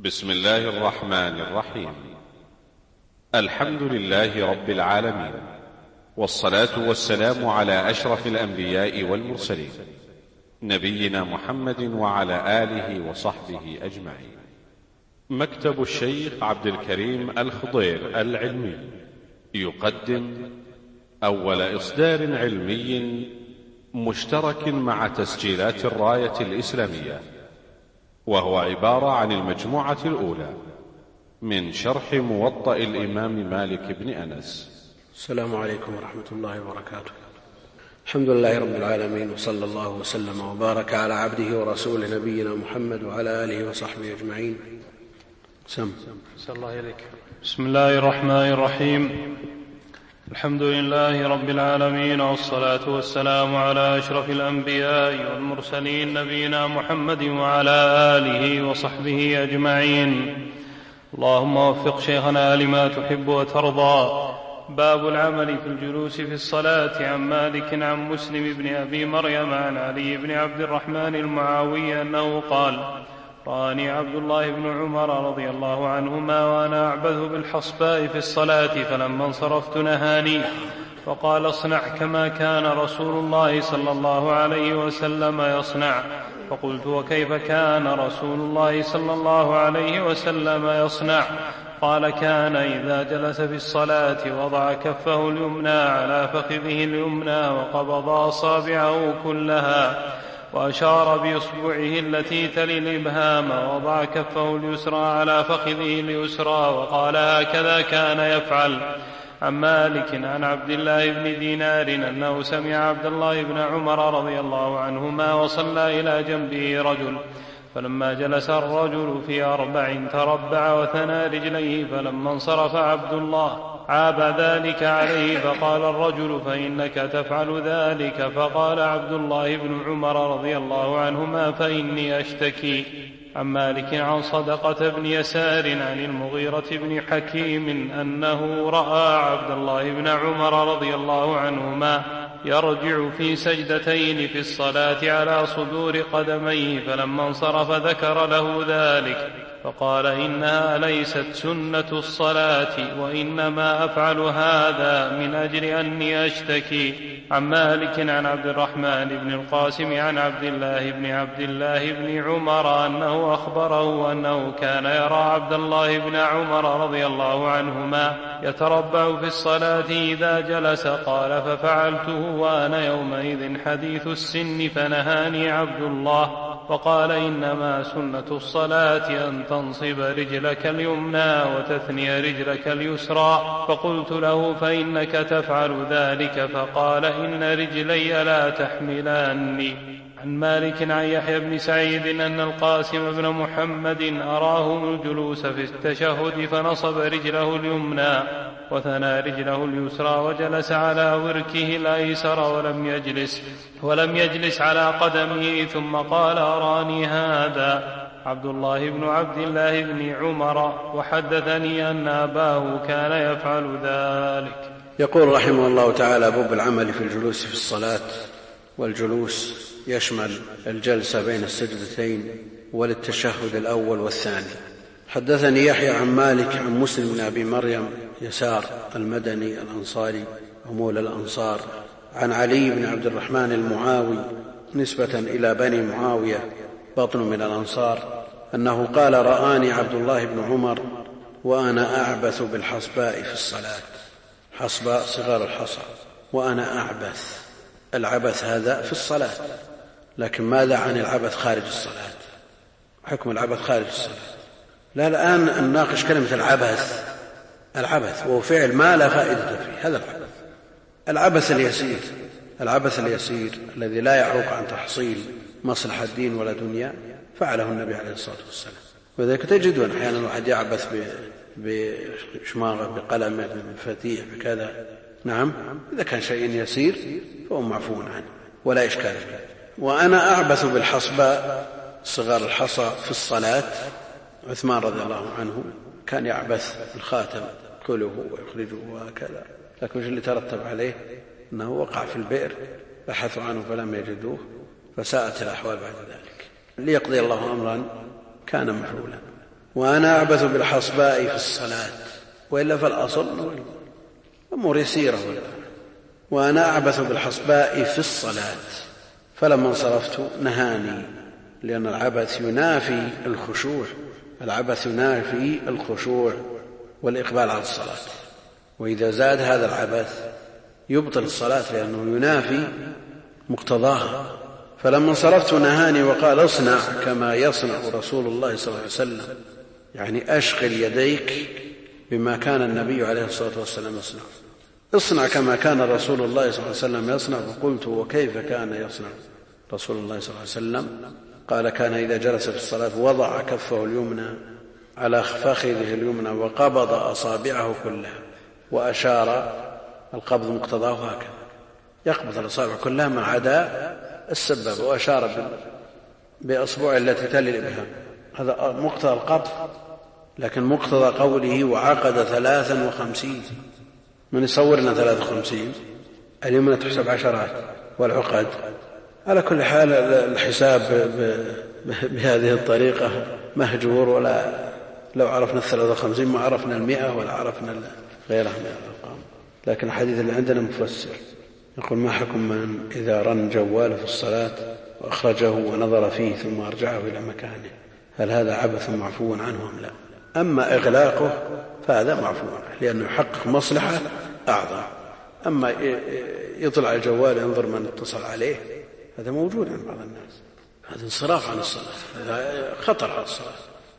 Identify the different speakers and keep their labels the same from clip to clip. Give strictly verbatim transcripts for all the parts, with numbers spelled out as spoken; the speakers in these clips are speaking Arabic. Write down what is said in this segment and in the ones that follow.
Speaker 1: بسم الله الرحمن الرحيم. الحمد لله رب العالمين، والصلاة والسلام على أشرف الأنبياء والمرسلين، نبينا محمد وعلى آله وصحبه أجمعين. مكتب الشيخ عبد الكريم الخضير العلمي يقدم أول إصدار علمي مشترك مع تسجيلات الراية الإسلامية، وهو عبارة عن المجموعة الأولى من شرح موطأ الإمام مالك بن أنس.
Speaker 2: السلام عليكم ورحمة الله وبركاته. الحمد لله رب العالمين، وصلى الله وسلم وبارك على عبده ورسوله نبينا محمد وعلى آله وصحبه أجمعين. سم
Speaker 3: صلى الله عليك. بسم الله الرحمن الرحيم. الحمد لله رب العالمين، والصلاة والسلام على أشرف الأنبياء والمرسلين نبينا محمد وعلى آله وصحبه أجمعين. اللهم وفق شيخنا لما تحب وترضى. باب العمل في الجلوس في الصلاة. عن مالك عن مسلم بن أبي مريم عن علي بن عبد الرحمن المعاوي أنه قال: رآني عبد الله بن عمر رضي الله عنهما وأنا أعبث بالحصباء في الصلاة، فلما انصرفت نهاني فقال: اصنع كما كان رسول الله صلى الله عليه وسلم يصنع. فقلت: وكيف كان رسول الله صلى الله عليه وسلم يصنع؟ قال: كان إذا جلس في الصلاة وضع كفه اليمنى على فخذه اليمنى وقبض أصابعه كلها وأشار بإصبعه التي تلي الإبهام، ووضع كفه اليسرى على فخذه اليسرى وقال: هكذا كان يفعل. عن مالك عن عبد الله بن دينار أنه سمع عبد الله بن عمر رضي الله عنهما وصلى إلى جنبه رجل، فلما جلس الرجل في أربع تربع وثنى رجليه، فلما انصرف عبد الله عاب ذلك عليه، فقال الرجل: فإنك تفعل ذلك. فقال عبد الله بن عمر رضي الله عنهما: فإني أشتكي. عن مالك عن صدقة بن يسار عن المغيرة بن حكيم أنه رأى عبد الله بن عمر رضي الله عنهما يرجع في سجدتين في الصلاة على صدور قدميه، فلما انصرف ذكر له ذلك فقال: إنها ليست سنة الصلاة، وإنما أفعل هذا من أجل أني أشتكي. عن مالك عن عبد الرحمن بن القاسم عن عبد الله بن عبد الله بن عمر أنه أخبره أنه كان يرى عبد الله بن عمر رضي الله عنهما يتربع في الصلاة إذا جلس. قال: ففعلته وأنا يومئذ حديث السن، فنهاني عبد الله وقال: إنما سنة الصلاة أن تنصب رجلك اليمنى وتثني رجلك اليسرى. فقلت له: فإنك تفعل ذلك. فقال: إن رجلي لا تحملاني. عن مالك عن يحيى بن سعيد أن القاسم بن محمد أراه الجلوس في التشهد، فنصب رجله اليمنى وثنى رجله اليسرى وجلس على وركه الأيسر ولم يجلس ولم يجلس على قدمه، ثم قال: أراني هذا عبد الله بن عبد الله بن عمر، وحدثني أن أباه كان يفعل ذلك.
Speaker 2: يقول رحمه الله تعالى: باب العمل في الجلوس في الصلاة. والجلوس يشمل الجلسة بين السجدتين وللتشهد الأول والثاني. حدثني يحيى عن مالك عن مسلم بن أبي مريم يسار المدني الأنصاري ومولى الأنصار عن علي بن عبد الرحمن المعاوي نسبة إلى بني معاوية بطن من الأنصار أنه قال: رآني عبد الله بن عمر وأنا أعبث بالحصباء في الصلاة. حصباء صغار الحصى، وأنا أعبث. العبث هذا في الصلاة، لكن ماذا عن العبث خارج الصلاة؟ حكم العبث خارج الصلاة. لا، الآن نناقش كلمة العبث. العبث وهو فعل ما لا فائدة فيه، هذا العبث. العبث اليسير، العبث اليسير الذي لا يعوق عن تحصيل مصلحة الدين ولا دنيا، فعله النبي عليه الصلاة والسلام. وذلك تجدون أحيانا واحد يعبث بشماغة، بقلم، بفتيح، بكذا. نعم، إذا كان شيء يسير فهو معفو عنه ولا إشكال فيه. وأنا أعبث بالحصباء صغار الحصى في الصلاة. عثمان رضي الله عنه كان يعبث بالخاتم، يدخله ويخرجه وهكذا، لكن وش اللي ترتب عليه؟ أنه وقع في البئر، بحثوا عنه فلم يجدوه، فساءت الأحوال بعد ذلك. ليقضي الله أمرا كان مفعولا. وأنا أعبث بالحصباء في الصلاة، وإلا فالأصل أمور يسيرة. وأنا أعبث بالحصباء في الصلاة، فلما انصرفت نهاني، لأن العبث ينافي الخشوع، العبث ينافي الخشوع والإقبال على الصلاة، وإذا زاد هذا العبث يبطل الصلاة لأنه ينافي مقتضاها. فلما انصرفت نهاني وقال اصنع كما يصنع رسول الله صلى الله عليه وسلم، يعني أشغل يديك بما كان النبي عليه الصلاة والسلام يصنع، اصنع كما كان رسول الله صلى الله عليه وسلم يصنع. فقلت وكيف كان يصنع رسول الله صلى الله عليه وسلم؟ قال كان إذا جلس في الصلاة وضع كفه اليمنى على فخذه اليمنى وقبض أصابعه كلها وأشار، القبض مقتضاه هكذا، يقبض الأصابع كلها ما عدا السبابة، وأشار بأصبعه التي تلي الإبهام، هذا مقتضى القبض. لكن مقتضى قوله وعقد ثلاثا وخمسين، من يصور لنا ثلاثة وخمسين؟ اليمنى تحسب عشرات والعقد. على كل حال الحساب بهذه الطريقة مهجور، ولا لو عرفنا الثلاثة وخمسين ما عرفنا المئة ولا عرفنا غيرها من الأرقام. لكن الحديث اللي عندنا مفسر، يقول ما حكم من إذا رن جواله في الصلاة وأخرجه ونظر فيه ثم أرجعه إلى مكانه، هل هذا عبث معفو عنه أم لا؟ أما إغلاقه فهذا معفو عنه لأنه يحقق مصلحة أعظم. أما يطلع الجوال ينظر من اتصل عليه هذا موجود عند بعض الناس، هذا انصراف عن الصلاة، هذا خطر على الصلاة.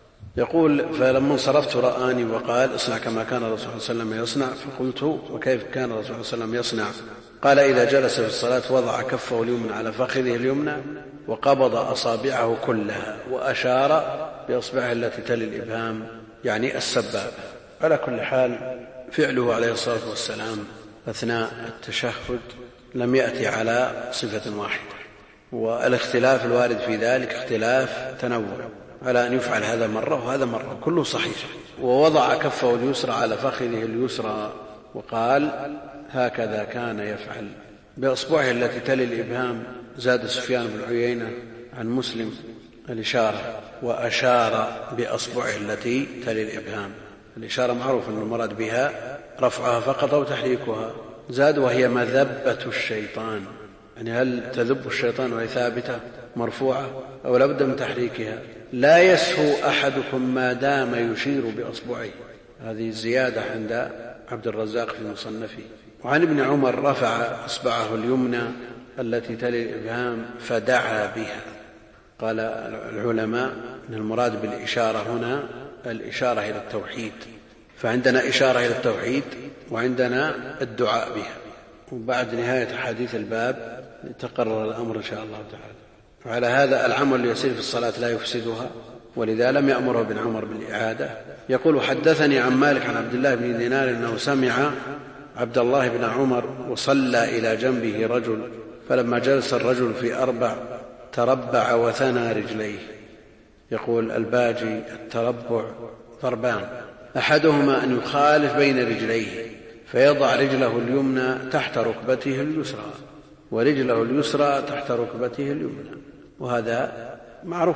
Speaker 2: يقول فلما انصرفت رآني وقال اصنع كما كان الرسول صلى الله عليه وسلم يصنع. فقلت وكيف كان الرسول صلى الله عليه وسلم يصنع؟ قال إذا جلس في الصلاة وضع كفه اليمنى على فخذه اليمنى وقبض أصابعه كلها وأشار بأصبعه التي تلي الإبهام، يعني السبابة. على كل حال فعله عليه الصلاة والسلام أثناء التشهد لم يأتي على صفة واحدة، والاختلاف الوارد في ذلك اختلاف تنوع، على أن يفعل هذا مرة وهذا مرة، كله صحيح. ووضع كفه اليسرى على فخذه اليسرى وقال هكذا كان يفعل بأصبعه التي تلي الإبهام. زاد سفيان بن عيينة عن مسلم الإشارة، وأشار بأصبعه التي تلي الإبهام. الإشارة معروف أن المراد بها رفعها فقط أو تحريكها. زاد وهي مذبة الشيطان، يعني هل تذب الشيطان وهي ثابتة مرفوعة أو لابد من تحريكها؟ لا يسهو أحدكم ما دام يشير بأصبعه، هذه الزيادة عند عبد الرزاق في مصنفه. وعن ابن عمر رفع أصبعه اليمنى التي تلي الإبهام فدعا بها. قال العلماء أن المراد بالإشارة هنا الإشارة إلى التوحيد، فعندنا إشارة إلى التوحيد وعندنا الدعاء بها. وبعد نهاية حديث الباب تقرر الأمر إن شاء الله تعالى. وعلى هذا العمل اللي يصير في الصلاة لا يفسدها، ولذا لم يأمره ابن عمر بالإعادة. يقول حدثني عن مالك عن عبد الله بن دينار أنه سمع عبد الله بن عمر وصلى إلى جنبه رجل، فلما جلس الرجل في أربع تربع وثنى رجليه. يقول الباجي التربع ضربان، أحدهما أن يخالف بين رجليه فيضع رجله اليمنى تحت ركبته اليسرى ورجله اليسرى تحت ركبته اليمنى، وهذا معروف.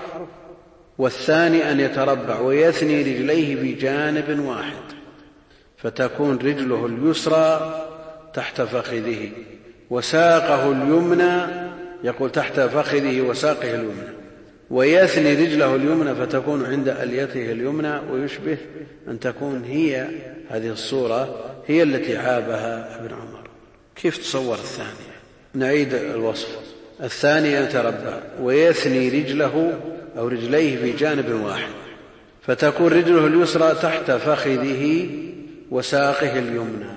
Speaker 2: والثاني أن يتربع ويثني رجليه بجانب واحد فتكون رجله اليسرى تحت فخذه وساقه اليمنى، يقول تحت فخذه وساقه اليمنى، ويثني رجله اليمنى فتكون عند أليته اليمنى، ويشبه أن تكون هي هذه الصورة هي التي عابها ابن عمر. كيف تصور الثانية؟ نعيد الوصف. الثاني يتربع ويثني رجله أو رجليه في جانب واحد فتكون رجله اليسرى تحت فخذه وساقه اليمنى،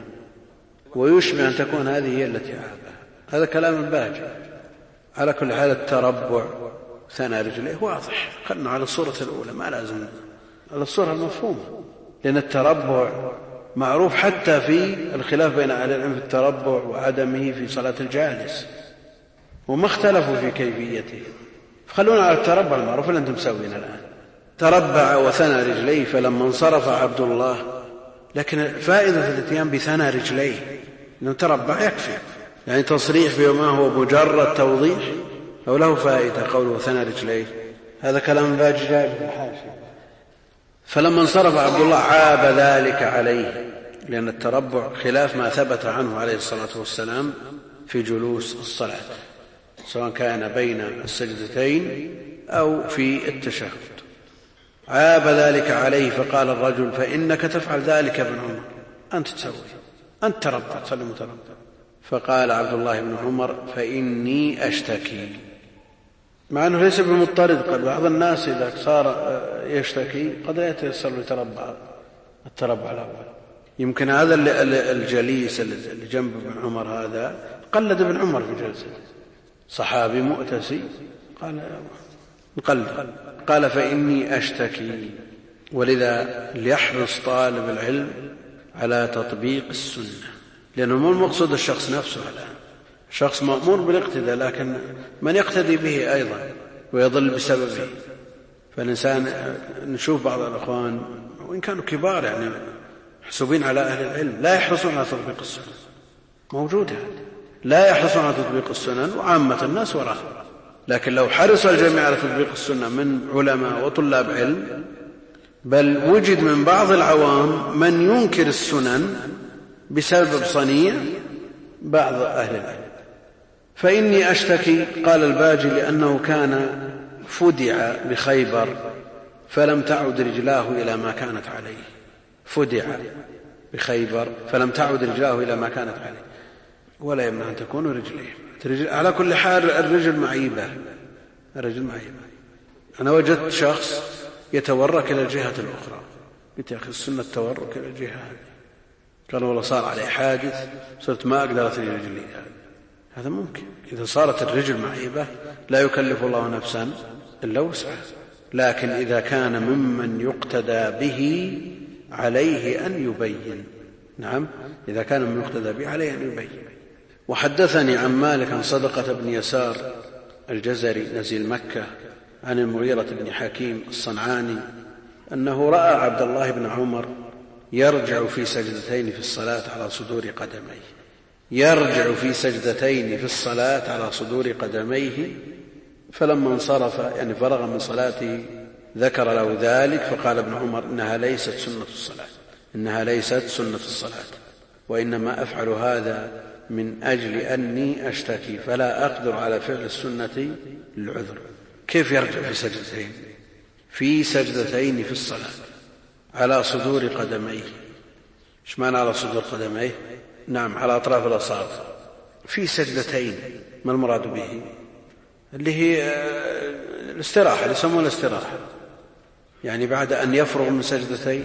Speaker 2: ويشبه أن تكون هذه هي التي عابها. هذا كلام الباجي. على كل حال التربع ثنى رجليه واضح، خلنا على الصورة الأولى، ما لازم على الصورة المفهومة، لأن التربع معروف حتى في الخلاف بين أهل العلم في التربع وعدمه في صلاة الجالس، وما اختلفوا في كيفيته. فخلونا على التربع المعروف اللي أنتم مسوين الآن. تربع وثنى رجليه فلما انصرف عبد الله، لكن فائدة الاتيان بثنى رجليه أنه تربع يكفي، يعني تصريح بما هو مجرد توضيح أو له فائدة قوله ثنى رجليه. هذا كلام باجي جاء بالحاشية. فلما انصرف عبد الله عاب ذلك عليه، لأن التربع خلاف ما ثبت عنه عليه الصلاة والسلام في جلوس الصلاة، سواء كان بين السجدتين أو في التشهد. عاب ذلك عليه فقال الرجل: فإنك تفعل ذلك يا ابن عمر، أنت تسوي، أنت تربع، تصلي متربع. فقال عبد الله بن عمر: فإني أشتكي، مع أنه ليس بمضطرد. قد بعض الناس إذا صار يشتكي قد يتيسر يتربع التربع الأول. يمكن هذا الجليس اللي جنب ابن عمر هذا قلد ابن عمر في جلسته، صحابي مؤتسي، قال نقلد. قال: فإني أشتكي. ولذا ليحرص طالب العلم على تطبيق السنة، لأنه مو المقصود الشخص نفسه الآن، شخص مأمور بالاقتداء، لكن من يقتدي به أيضا ويضل بسببه. فالإنسان نشوف بعض الأخوان وإن كانوا كبار يعني محسوبين على أهل العلم لا يحرصون على تطبيق السنة، موجودة، لا يحرصون على تطبيق السنن وعامة الناس وراء. لكن لو حرص الجميع على تطبيق السنة من علماء وطلاب علم، بل وجد من بعض العوام من ينكر السنن بسبب صنيع بعض أهل العلم. فإني أشتكي، قال الباجي: لأنه كان فدع بخيبر فلم تعد رجلاه إلى ما كانت عليه. فدع بخيبر فلم تعد رجلاه إلى ما كانت عليه، ولا يمنع أن تكون رجليه. على كل حال الرجل معيبة، الرجل معيبة. أنا وجدت شخص يتورك إلى الجهة الأخرى، قلت: يا أخي السنة التورك إلى الجهة هذه. قال: والله صار عليه حادث صرت ما أقدر أثني رجلي. هذا ممكن إذا صارت الرجل معيبة، لا يكلف الله نفسا إلا وسعها. لكن إذا كان ممن يقتدى به عليه أن يبين. نعم، إذا كان ممن يقتدى به عليه أن يبين. وحدثني عن مالك عن صدقة بن يسار الجزري نزيل مكة عن المغيرة بن حكيم الصنعاني أنه رأى عبد الله بن عمر يرجع في سجدتين في الصلاة على صدور قدميه، يرجع في سجدتين في الصلاة على صدور قدميه. فلما انصرف يعني فرغ من صلاته ذكر له ذلك، فقال ابن عمر: إنها ليست سنة الصلاة، إنها ليست سنة الصلاة، وإنما أفعل هذا من أجل أني أشتكي فلا أقدر على فعل السنة للعذر. كيف يرجع في سجدتين؟ في سجدتين في الصلاة على صدور قدميه. ايش معنى على صدور قدميه؟ نعم، على أطراف الأصابع في سجدتين. ما المراد به؟ اللي هي الاستراحة، اللي يسمونها الاستراحة، يعني بعد أن يفرغ من سجدتين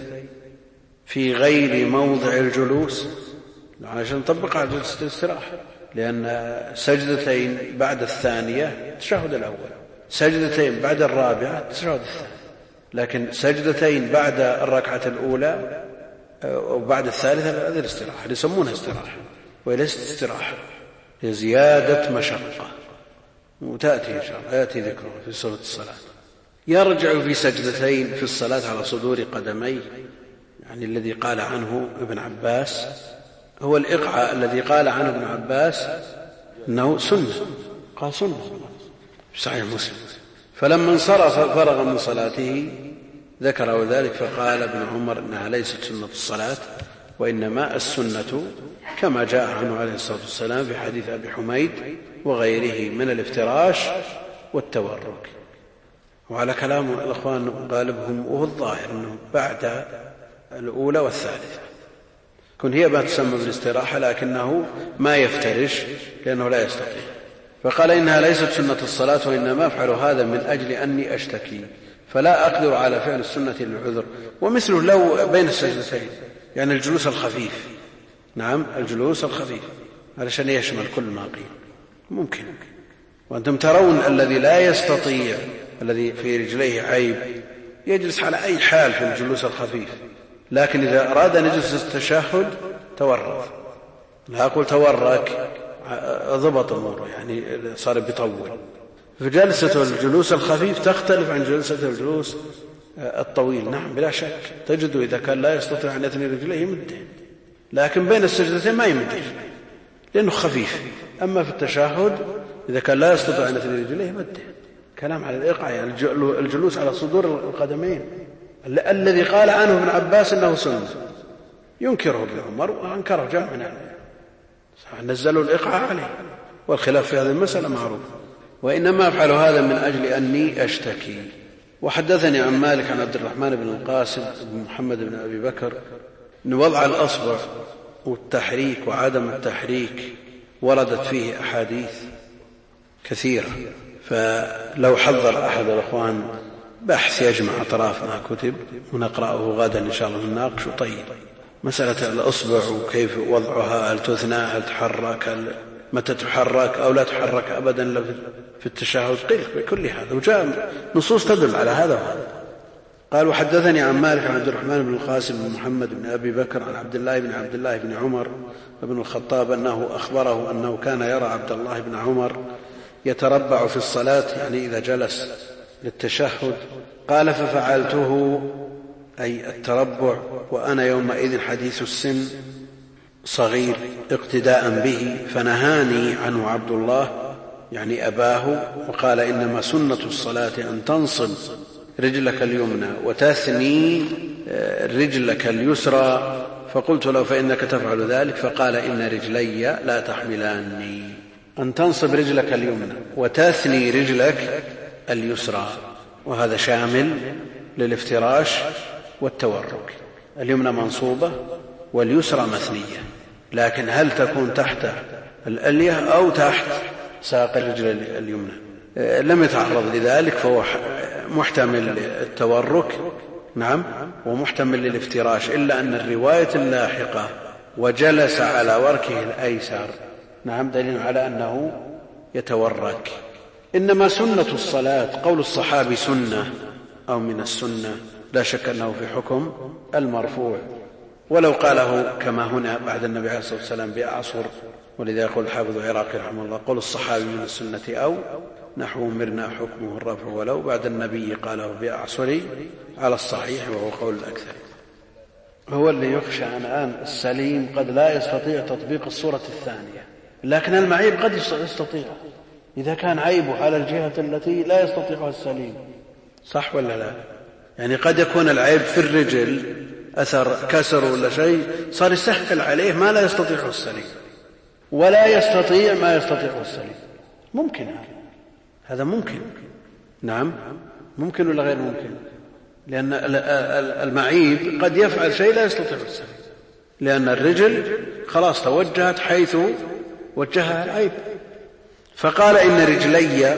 Speaker 2: في غير موضع الجلوس، عشان نطبق على جلسة الاستراحة، لأن سجدتين بعد الثانية التشهد الأول، سجدتين بعد الرابعة التشهد الثاني، لكن سجدتين بعد الركعة الأولى وبعد الثالثة هذه الاستراحة اللي يسمونها استراحة، وليست استراحة، هي زيادة مشقة، وتأتي إن شاء الله يأتي ذكره في سورة الصلاة. يرجع في سجدتين في الصلاة على صدور قدميه، يعني الذي قال عنه ابن عباس هو الإقعاء الذي قال عنه ابن عباس أنه سنة، قال سنة في صحيح مسلم. فلما انصرف فرغ من صلاته ذكره ذلك، فقال ابن عمر: إنها ليست سنة الصلاة، وإنما السنة كما جاء عنه عليه الصلاة والسلام في حديث أبي حميد وغيره من الافتراش والتورك. وعلى كلام الأخوان غالبهم وهو الظاهر أنه بعد الأولى والثالثة كن هي ما تسمى بالاستراحة، لكنه ما يفترش لأنه لا يستطيع. فقال: إنها ليست سنة الصلاة، وإنما أفعل هذا من أجل أني أشتكي فلا أقدر على فعل السنة للعذر. ومثله لو بين السجدتين، يعني الجلوس الخفيف. نعم، الجلوس الخفيف علشان يشمل كل ما قيل ممكن. وأنتم ترون الذي لا يستطيع، الذي في رجليه عيب، يجلس على أي حال في الجلوس الخفيف، لكن إذا أراد أن يجلس التشهد تورط، لا أقول تورك، ضبط أموره، يعني صار بيطول. فجلسة الجلوس الخفيف تختلف عن جلسة الجلوس الطويل. نعم بلا شك، تجد إذا كان لا يستطيع أن يثني رجليه يمده، لكن بين السجدتين ما يمده لأنه خفيف. أما في التشهد إذا كان لا يستطيع أن يثني رجليه يمده. كلام على الإقعاء، يعني الجلوس على صدور القدمين الذي قال عنه ابن عباس أنه سنة ينكره ابن عمر وأنكره جمع من أهله، نزلوا الإقعاء عليه، والخلاف في هذه المسألة معروف. وإنما أفعل هذا من أجل أني أشتكي. وحدثني عن مالك عن عبد الرحمن بن القاسم بن محمد بن أبي بكر أن وضع الأصبع والتحريك وعدم التحريك وردت فيه أحاديث كثيرة، فلو حضر أحد الأخوان بحث يجمع أطراف ما كتب ونقرأه غدا إن شاء الله نناقش. طيب، مسألة الأصبع وكيف وضعها، هل تثنى، هل تحرك، هل متى تحرك أو لا تحرك أبدا في التشهد، كل هذا وجاء نصوص تدل على هذا وهذا. قال وحدثني عن مالك عن عبد الرحمن بن القاسم بن محمد بن أبي بكر عن عبد الله بن عبد الله بن عمر بن الخطاب أنه أخبره أنه كان يرى عبد الله بن عمر يتربع في الصلاة، يعني إذا جلس للتشهد. قال ففعلته، أي التربع، وأنا يومئذ حديث السن صغير اقتداء به، فنهاني عنه عبد الله يعني أباه، وقال إنما سنة الصلاة أن تنصب رجلك اليمنى وتثني رجلك اليسرى. فقلت له فإنك تفعل ذلك، فقال إن رجلي لا تحملاني. أن تنصب رجلك اليمنى وتثني رجلك اليسرى، وهذا شامل للافتراش والتورك. اليمنى منصوبة واليسرى مثنية، لكن هل تكون تحت الألية أو تحت ساق الرجل اليمنى؟ لم يتعرض لذلك، فهو محتمل للتورك نعم ومحتمل للافتراش، إلا أن الرواية اللاحقة وجلس على وركه الأيسر نعم دليل على أنه يتورك. إنما سنة الصلاة، قول الصحابي سنة أو من السنة، لا شك أنه في حكم المرفوع، ولو قاله كما هنا بعد النبي عليه الصلاة والسلام بأعصر، ولذا يقول الحافظ العراقي رحمه الله قول الصحابي من السنة أو نحو مرنا حكمه الرفع، ولو بعد النبي قاله بأعصر على الصحيح، وهو قول الأكثر. هو اللي يخشى الآن السليم قد لا يستطيع تطبيق الصورة الثانية، لكن المعيب قد يستطيع إذا كان عيبه على الجهة التي لا يستطيعها السليم، صح ولا لا؟ يعني قد يكون العيب في الرجل أثر كسر ولا شيء صار يسهل عليه ما لا يستطيعه السليم، ولا يستطيع ما يستطيعه السليم. ممكن هذا هذا ممكن نعم ممكن ولا غير ممكن؟ لأن المعيب قد يفعل شيء لا يستطيعه السليم، لأن الرجل خلاص توجهت حيث وجهها العيب. فقال إن رجلي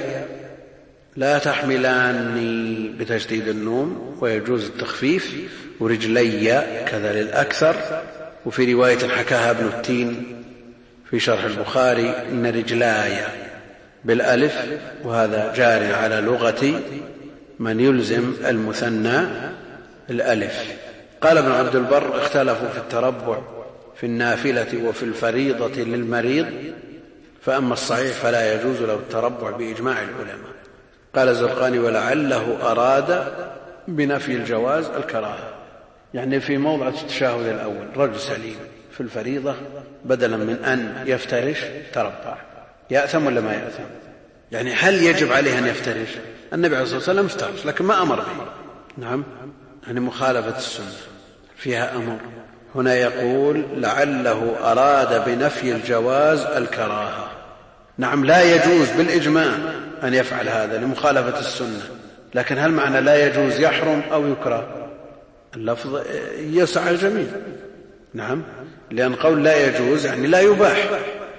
Speaker 2: لا تحملاني بتشديد النون ويجوز التخفيف، ورجلي كذا للأكثر. وفي رواية حكاها ابن التين في شرح البخاري إن رجلاي بالألف، وهذا جار على لغة من يلزم المثنى الألف. قال ابن عبد البر اختلفوا في التربع في النافلة وفي الفريضة للمريض، فأما الصحيح فلا يجوز له التربع بإجماع العلماء. قال الزرقاني ولعله أراد بنفي الجواز الكراهة، يعني في موضع التشهد الأول رجل سليم في الفريضة بدلا من أن يفترش تربع، يأثم ولا ما يأثم؟ يعني هل يجب عليه أن يفترش؟ النبي عليه الصلاة والسلام افترش لكن ما أمر به، نعم يعني مخالفة السنة فيها أمر. هنا يقول لعله أراد بنفي الجواز الكراهة، نعم لا يجوز بالإجماع أن يفعل هذا لمخالفة السنة، لكن هل معنى لا يجوز يحرم أو يكره؟ اللفظ يسع الجميع، نعم، لأن قول لا يجوز يعني لا يباح.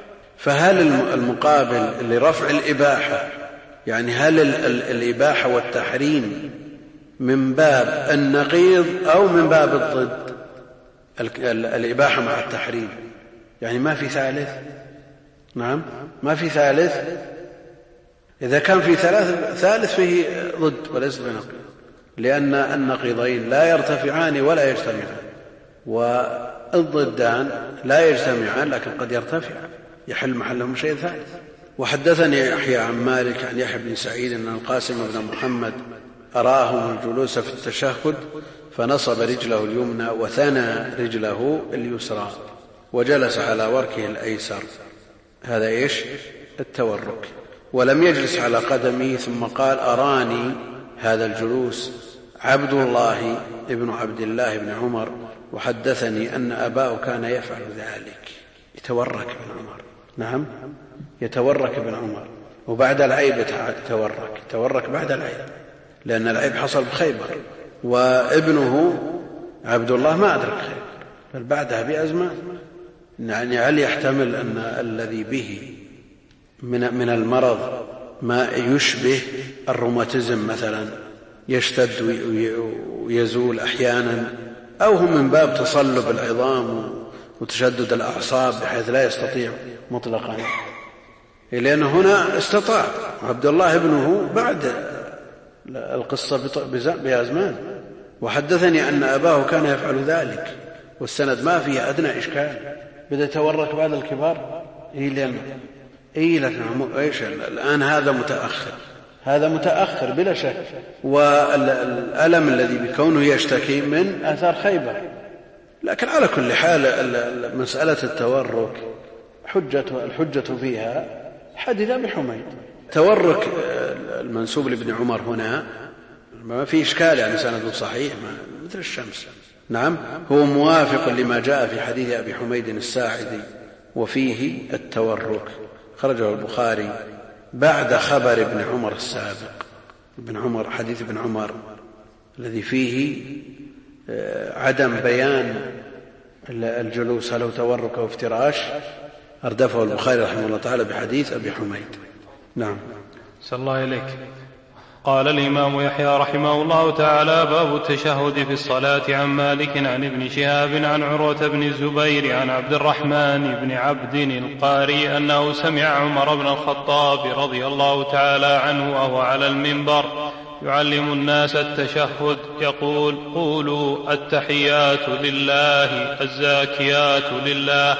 Speaker 2: فهل المقابل لرفع الإباحة، يعني هل الإباحة والتحريم من باب النقيض أو من باب الضد؟ الإباحة مع التحريم يعني ما في ثالث، نعم ما في ثالث. إذا كان في ثلاث ثالث فيه ضد وليس بنقيض، لأن النقيضين لا يرتفعان ولا يجتمعان، والضدان لا يجتمعان لكن قد يرتفع يحل محلهم شيء ثالث. وحدثني يحيى عن مالك عن يحيى بن سعيد أن القاسم بن محمد أراه الجلوس في التشهد فنصب رجله اليمنى وثنى رجله اليسرى وجلس على وركه الأيسر، هذا إيش؟ التورك، ولم يجلس على قدمه، ثم قال أراني هذا الجلوس عبد الله ابن عبد الله بن عمر وحدثني أن أباه كان يفعل ذلك، يتورك ابن عمر. نعم، يتورك ابن عمر، وبعد العيب يتورك، يتورك بعد العيب، لأن العيب حصل بخيبر، وابنه عبد الله ما أدرك خيبر بل بعدها بأزمان. يعني هل يحتمل أن الذي به من من المرض ما يشبه الروماتيزم مثلا، يشتد ويزول أحيانا، أو هم من باب تصلب العظام وتشدد الأعصاب بحيث لا يستطيع مطلقا؟ لأن هنا استطاع عبد الله ابنه بعد القصة بأزمان. وحدثني أن أباه كان يفعل ذلك، والسند ما فيه أدنى إشكال. بدأ يتورك بعد الكبار، إيه لأنه إيه لكن إيش الآن هذا متأخر، هذا متأخر بلا شك. والألم الذي بكونه يشتكي من آثار خيبر. لكن على كل حال مسألة التورك حجة الحجة فيها حديث أبي حميد. تورك المنسوب لابن عمر هنا ما في إشكال، يعني سنده صحيح مثل الشمس. نعم، هو موافق لما جاء في حديث أبي حميد الساعدي وفيه التورك، خرجه البخاري بعد خبر ابن عمر السابق. ابن عمر حديث ابن عمر الذي فيه عدم بيان الجلوس هل هو تورك أو افتراش، أردفه البخاري رحمه الله تعالى بحديث أبي حميد. نعم.
Speaker 3: صلى الله إليك. قال الإمام يحيى رحمه الله تعالى: باب التشهد في الصلاة. عن مالك عن ابن شهاب عن عروة بن الزبير عن عبد الرحمن بن عبد القاري أنه سمع عمر بن الخطاب رضي الله تعالى عنه وهو على المنبر يعلم الناس التشهد يقول: قولوا التحيات لله، الزاكيات لله،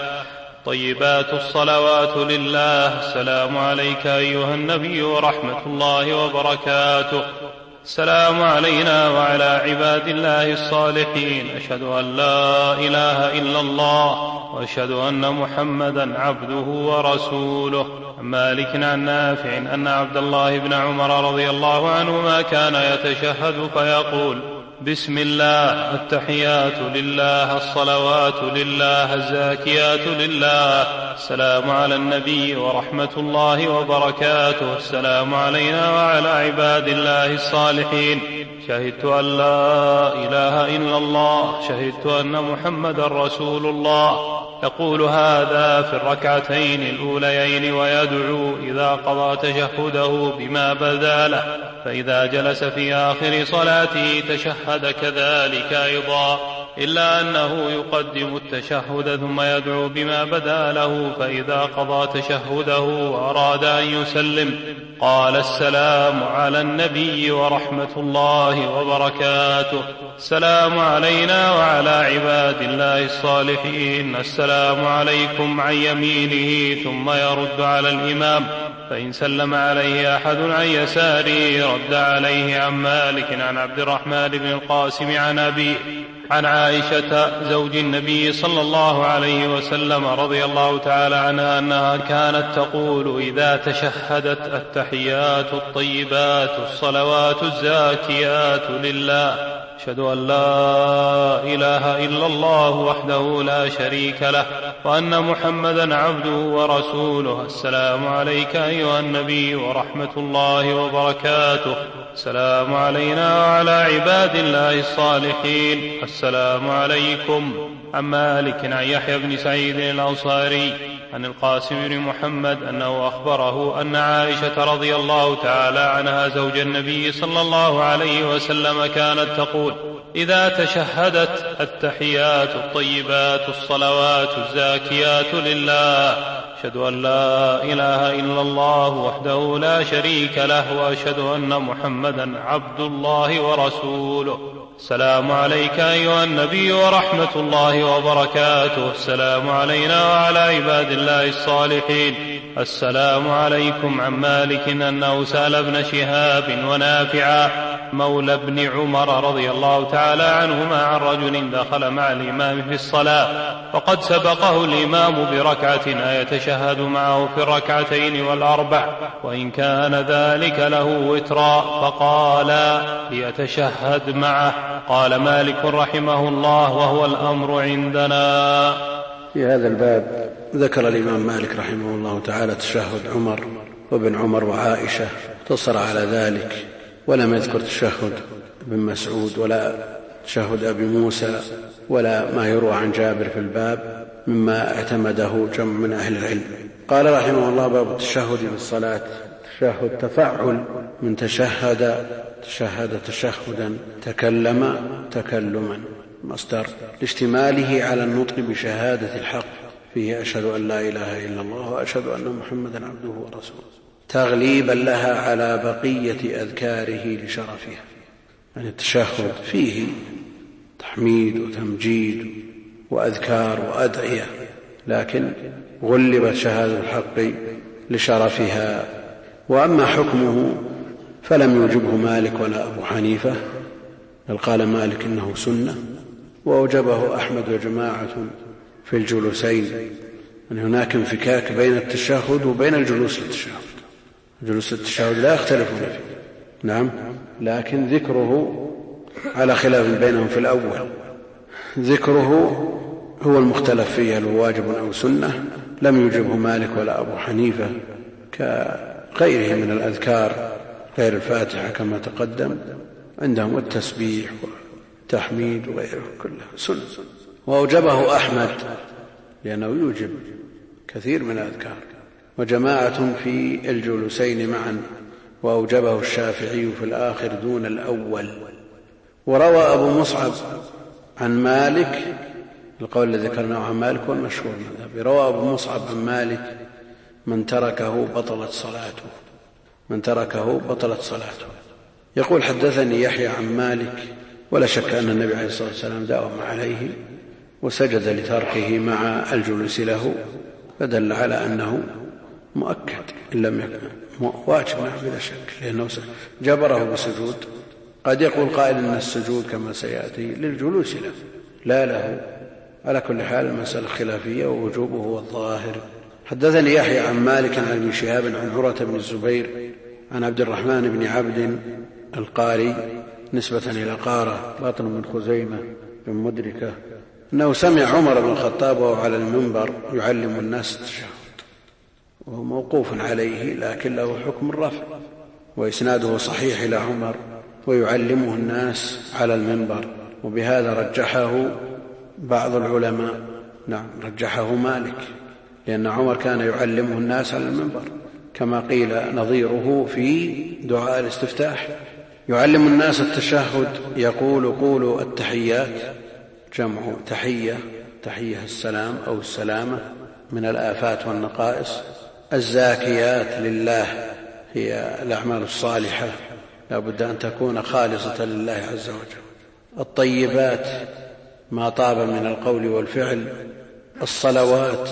Speaker 3: طيبات الصلوات لله، السلام عليك أيها النبي ورحمة الله وبركاته، السلام علينا وعلى عباد الله الصالحين، أشهد أن لا إله إلا الله وأشهد أن محمدا عبده ورسوله. عن مالك عن نافع أن عبد الله بن عمر رضي الله عنهما كان يتشهد فيقول: بسم الله، التحيات لله، الصلوات لله، الزاكيات لله، السلام على النبي ورحمة الله وبركاته، السلام علينا وعلى عباد الله الصالحين، شهدت أن لا إله إلا الله، شهدت أن محمد رسول الله. يقول هذا في الركعتين الأوليين ويدعو إذا قضى تشهده بما بدا له، فإذا جلس في آخر صلاته تشهد كذلك أيضا، إلا أنه يقدم التشهد ثم يدعو بما بدا له، فإذا قضى تشهده وأراد أن يسلم قال: السلام على النبي ورحمة الله وبركاته، السلام علينا وعلى عباد الله الصالحين، السلام عليكم عن يمينه، ثم يرد على الإمام، فإن سلم عليه أحد عن يساره رد عليه. عن مالك عن عبد الرحمن بن القاسم عن أبيه عن عائشة زوج النبي صلى الله عليه وسلم رضي الله تعالى عنها أنها كانت تقول إذا تشهدت: التحيات الطيبات الصلوات الزاكيات لله، أشهد أن لا إله إلا الله وحده لا شريك له وأن محمدا عبده ورسوله، السلام عليك أيها النبي ورحمة الله وبركاته، السلام علينا وعلى عباد الله الصالحين، السلام عليكم. عن مالك عن يحيى بن سعيد الأنصاري عن القاسم بن محمد أنه أخبره أن عائشة رضي الله تعالى عنها زوج النبي صلى الله عليه وسلم كانت تقول إذا تشهدت: التحيات الطيبات الصلوات الزاكيات لله، أشهد أن لا إله إلا الله وحده لا شريك له وأشهد أن محمدا عبد الله ورسوله، السلام عليك أيها النبي ورحمة الله وبركاته، السلام علينا وعلى عباد الله الصالحين، السلام عليكم. عن مالك أنه سأل ابن شهاب ونافعا مولى ابن عمر رضي الله تعالى عنهما عن رجل دخل مع الإمام في الصلاة فقد سبقه الإمام بركعة أيتشهد معه في الركعتين والأربع وإن كان ذلك له وترا فقال ليتشهد معه. قال مالك رحمه الله وهو الأمر عندنا.
Speaker 2: في هذا الباب ذكر الإمام مالك رحمه الله تعالى تشهد عمر وابن عمر وعائشة، اقتصر على ذلك ولم يذكر تشهد ابن مسعود ولا تشهد أبي موسى ولا ما يروى عن جابر في الباب مما اعتمده جمع من أهل العلم. قال رحمه الله باب التشهد في الصلاة. تشهد تفعل من تشهد تشهد تشهدا تكلم تكلما، مصدر لاشتماله على النطق بشهادة الحق فيه أشهد أن لا إله إلا الله وأشهد أن محمدا عبده ورسوله، تغليبا لها على بقية أذكاره لشرفها. يعني التشهد فيه تحميد وتمجيد وأذكار وأدعية، لكن غلبت شهادة الحق لشرفها. وأما حكمه فلم يوجبه مالك ولا أبو حنيفة، بل قال مالك إنه سنة، وأوجبه أحمد وجماعة في الجلوسين. يعني هناك انفكاك بين التشهد وبين الجلوس للتشهد. جلوس التشهد لا يختلفون فيه، نعم، لكن ذكره على خلاف بينهم في الأول. ذكره هو المختلف فيه هل هو واجب أو سنة، لم يوجبه مالك ولا أبو حنيفة كغيره من الأذكار غير الفاتحة كما تقدم، عندهم التسبيح والتحميد وغيره كله سنة. وأوجبه أحمد لأنه يوجب كثير من الأذكار، وجماعة في الجلوسين معا، وأوجبه الشافعي في الآخر دون الأول. وروى أبو مصعب عن مالك، القول الذي ذكرناه عن مالك والمشهور مذهبي، روى أبو مصعب عن مالك من تركه بطلت صلاته، من تركه بطلت صلاته. يقول حدثني يحيى عن مالك، ولا شك أن النبي عليه الصلاة والسلام داوم عليه وسجد لتركه مع الجلوس له، فدل على أنه مؤكد إن لم يكن واجب بلا شك، لأنه جبره بسجود. قد يقول قائل أن السجود كما سيأتي للجلوس له لا له. على كل حال المسألة خلافية ووجوبه هو الظاهر. حدثني يحيى عن مالك عن ابن شهاب عن عروة بن الزبير عن عبد الرحمن بن عبد القاري نسبة إلى قارة باطن من خزيمة بن مدركة أنه سمع عمر بن الخطاب وهو على المنبر يعلم الناس التشهد، وهو موقوف عليه لكن له حكم الرفع، وإسناده صحيح إلى عمر ويعلمه الناس على المنبر، وبهذا رجحه بعض العلماء. نعم، رجحه مالك، لأن عمر كان يعلمه الناس على المنبر كما قيل نظيره في دعاء الاستفتاح، يعلم الناس التشهد، يقول قولوا التحيات، جمع تحية، تحية السلام أو السلامة من الآفات والنقائص، الزاكيات لله هي الأعمال الصالحة لا بد أن تكون خالصة لله عز وجل، الطيبات ما طاب من القول والفعل، الصلوات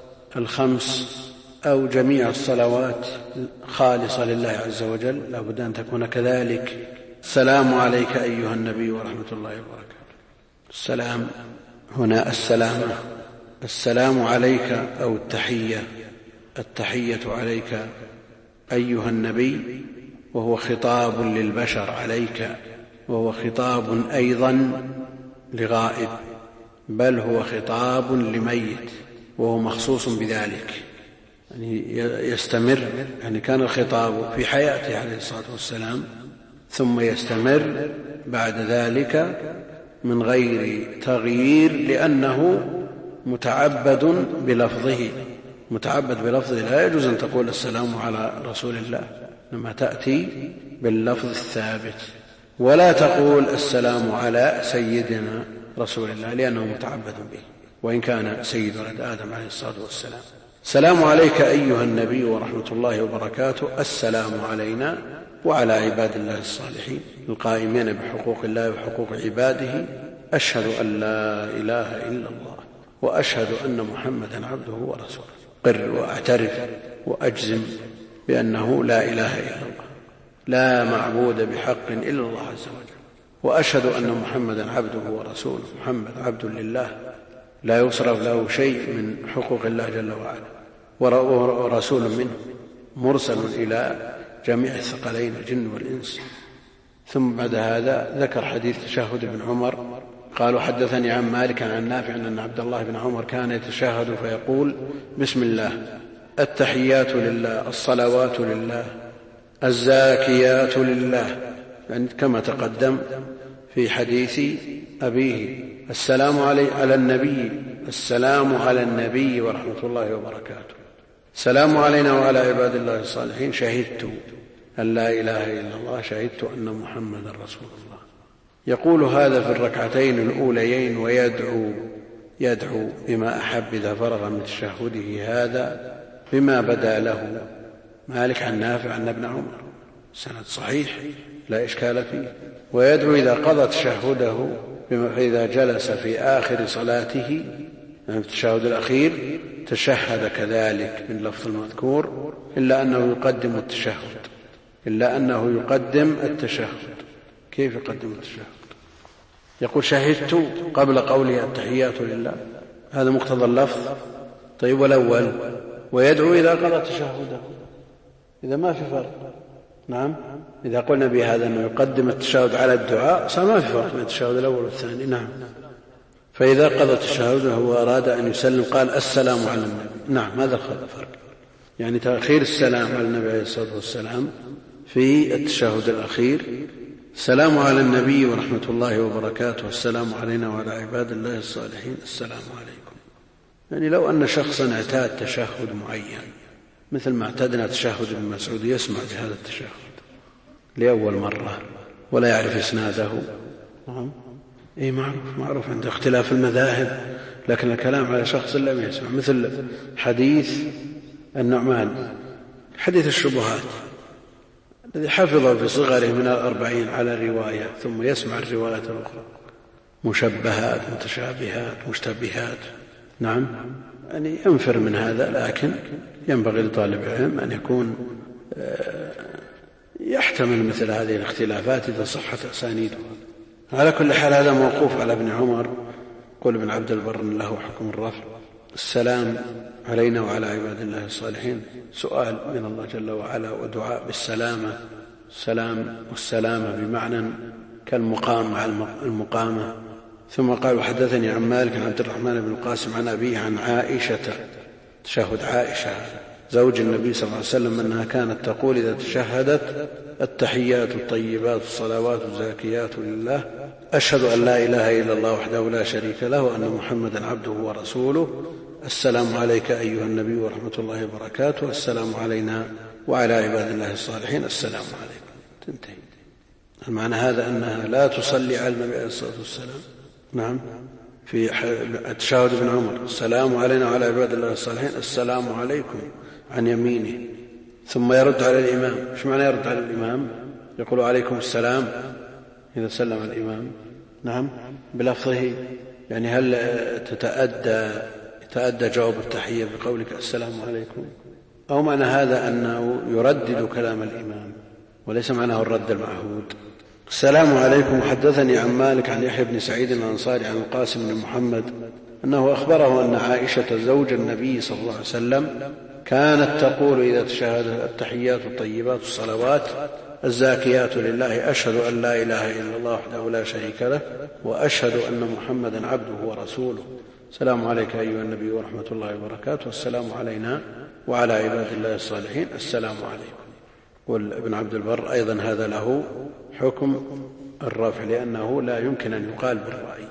Speaker 2: الخمس أو جميع الصلوات خالصة لله عز وجل لا بد أن تكون كذلك. السلام عليك أيها النبي ورحمة الله وبركاته. السلام هنا السلامة، السلام عليك أو التحية، التحية عليك أيها النبي، وهو خطاب للبشر عليك، وهو خطاب أيضا لغائب، بل هو خطاب لميت وهو مخصوص بذلك، يعني يستمر، يعني كان الخطاب في حياته عليه الصلاة والسلام ثم يستمر بعد ذلك من غير تغيير، لأنه متعبد بلفظه، متعبد بلفظه. لا يجوز أن تقول السلام على رسول الله لما تأتي باللفظ الثابت، ولا تقول السلام على سيدنا رسول الله لأنه متعبد به وإن كان سيد ولد آدم عليه الصلاة والسلام. السلام عليك أيها النبي ورحمة الله وبركاته، السلام علينا وعلى عباد الله الصالحين القائمين بحقوق الله وحقوق عباده، أشهد أن لا إله إلا الله وأشهد أن محمدا عبده ورسوله. قر وأعترف وأجزم بأنه لا إله إلا الله، لا معبود بحق إلا الله عز وجل، وأشهد أن محمدا عبده ورسوله. محمد عبد لله لا يصرف له شيء من حقوق الله جل وعلا، ورسول منه مرسل إلى جميع الثقلين الجن والإنس. ثم بعد هذا ذكر حديث تشهد ابن عمر، قالوا حدثني عن مالك عن نافع أن عبد الله بن عمر كان يتشهد فيقول: بسم الله، التحيات لله، الصلوات لله، الزاكيات لله، يعني كما تقدم في حديث أبيه. السلام على النبي، السلام على النبي ورحمة الله وبركاته، السلام علينا وعلى عباد الله الصالحين، شهدت أن لا إله إلا الله، شهدت أن محمدا رسول الله. يقول هذا في الركعتين الأوليين، ويدعو يدعو بما أحب إذا فرغ من تشهده هذا بما بدا له. مالك عن نافع عن ابن عمر، سند صحيح لا إشكال فيه. ويدعو إذا قضى تشهده، فإذا جلس في آخر صلاته في التشهد الأخير تشهد كذلك من لفظ المذكور، إلا أنه يقدم التشهد إلا أنه يقدم التشهد كيف يقدم التشهد؟ يقول: شهدت قبل قوله التحيات لله، هذا مقتضى اللفظ. طيب، والأول ويدعو إذا قضى تشهده، إذا ما في فرق. نعم، إذا قلنا بهذا أنه يقدم التشهد على الدعاء صار ما في فرق بين التشهد الأول والثاني. نعم، فإذا قضى تشهده وأراد أن يسلم قال: السلام على النبي. نعم، هذا الفرق، يعني تأخير السلام على النبي عليه الصلاة والسلام في التشهد الأخير. السلام على النبي ورحمة الله وبركاته، السلام علينا وعلى عباد الله الصالحين، السلام عليكم. يعني لو أن شخصا اعتاد تشهد معين مثل ما اعتدنا تشهد ابن مسعود، يسمع بهذا التشهد لأول مرة ولا يعرف إسناده، نعم، إيه معروف معروف عند اختلاف المذاهب، لكن الكلام على شخص لم يسمع، مثل حديث النعمان، حديث الشبهات الذي حفظه في صغره من الأربعين على رواية، ثم يسمع الرواية الأخرى مشبهات متشابهات مشتبهات. نعم، يعني ينفر من هذا، لكن ينبغي لطالب العلم أن يكون يحتمل مثل هذه الاختلافات إذا صحت أسانيدها. على كل حال هذا موقوف على ابن عمر. قل ابن عبد البر له حكم الرفع. السلام علينا وعلى عباد الله الصالحين سؤال من الله جل وعلا، ودعاء بالسلامة، السلام والسلامة بمعنى كالمقام مع المقامة. ثم قال: وحدثني عن مالك عن عبد الرحمن بن القاسم عن أبيه عن عائشة، تشهد عائشة زوج النبي صلى الله عليه وسلم، أنها كانت تقول إذا تشهدت: التحيات الطيبات الصلوات الزاكيات لله، أشهد أن لا إله إلا الله وحده لا شريك له وأن محمدا عبده ورسوله، السلام عليك أيها النبي ورحمة الله وبركاته، السلام علينا وعلى عباد الله الصالحين، السلام عليكم. تنتهي. المعنى هذا أنها لا تصلي على النبي عليه الصلاة والسلام. نعم، في التشهد ابن عمر: السلام علينا وعلى عباد الله الصالحين، السلام عليكم، عن يمينه، ثم يرد على الإمام. ايش معنى يرد على الإمام؟ يقول: عليكم السلام إذا سلم الإمام. نعم، بلفظه، يعني هل تتأدى تأدى جواب التحية بقولك السلام عليكم، أو معنى هذا أنه يردد كلام الإمام وليس معناه الرد المعهود؟ السلام عليكم. حدثني عن مالك عن يحيى بن سعيد الأنصاري عن القاسم بن محمد أنه أخبره أن عائشة زوج النبي صلى الله عليه وسلم كانت تقول إذا تشهد: التحيات الطيبات الصلوات الزاكيات لله، أشهد أن لا إله إلا الله وحده لا شريك له وأشهد أن محمدا عبده ورسوله، السلام عليك أيها النبي ورحمة الله وبركاته، السلام علينا وعلى عباد الله الصالحين، السلام عليكم. وابن عبد البر أيضا هذا له حكم الرفع، لأنه لا يمكن أن يقال بالرأي.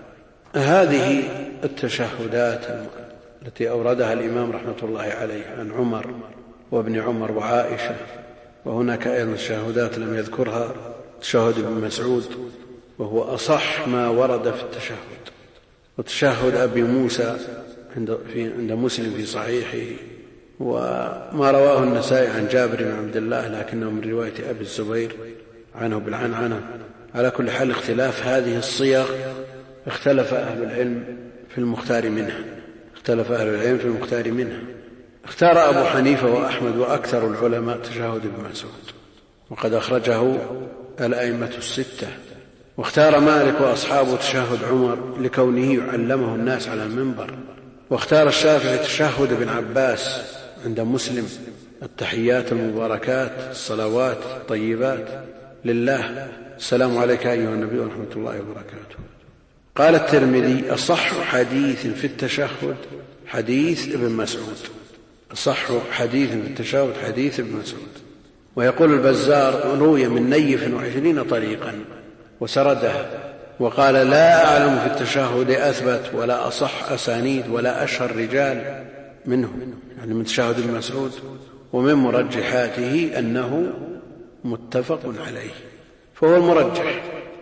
Speaker 2: هذه التشهدات التي أوردها الإمام رحمة الله عليه عن عمر وابن عمر وعائشة، وهناك أيضا تشهدات لم يذكرها، تشهد ابن مسعود وهو أصح ما ورد في التشهد، وتشهد أبي موسى عند, عند مسلم في صحيحه، وما رواه النسائي عن جابر بن عبد الله لكنه من رواية أبي الزبير عنه بالعنعنة. على كل حال اختلاف هذه الصيغ اختلف أهل العلم في المختار منها اختلف أهل العلم في المختار منها اختار أبو حنيفة وأحمد وأكثر العلماء تشهد ابن مسعود، وقد أخرجه الأئمة الستة. واختار مالك وأصحابه تشهد عمر لكونه يعلمه الناس على المنبر. واختار الشافعي تشهد ابن عباس عند مسلم: التحيات المباركات الصلوات الطيبات لله، السلام عليك أيها النبي ورحمة الله وبركاته. قال الترمذي: أصح حديث في التشهد حديث ابن مسعود. أصح حديث في التشهد حديث ابن مسعود. ويقول البزار: روي من نيف وعشرين طريقا وسردها، وقال: لا أعلم في التشهد أثبت ولا أصح أسانيد ولا أشهر رجال منه، يعني من تشهد ابن مسعود. ومن مرجحاته أنه متفق عليه، فهو المرجح.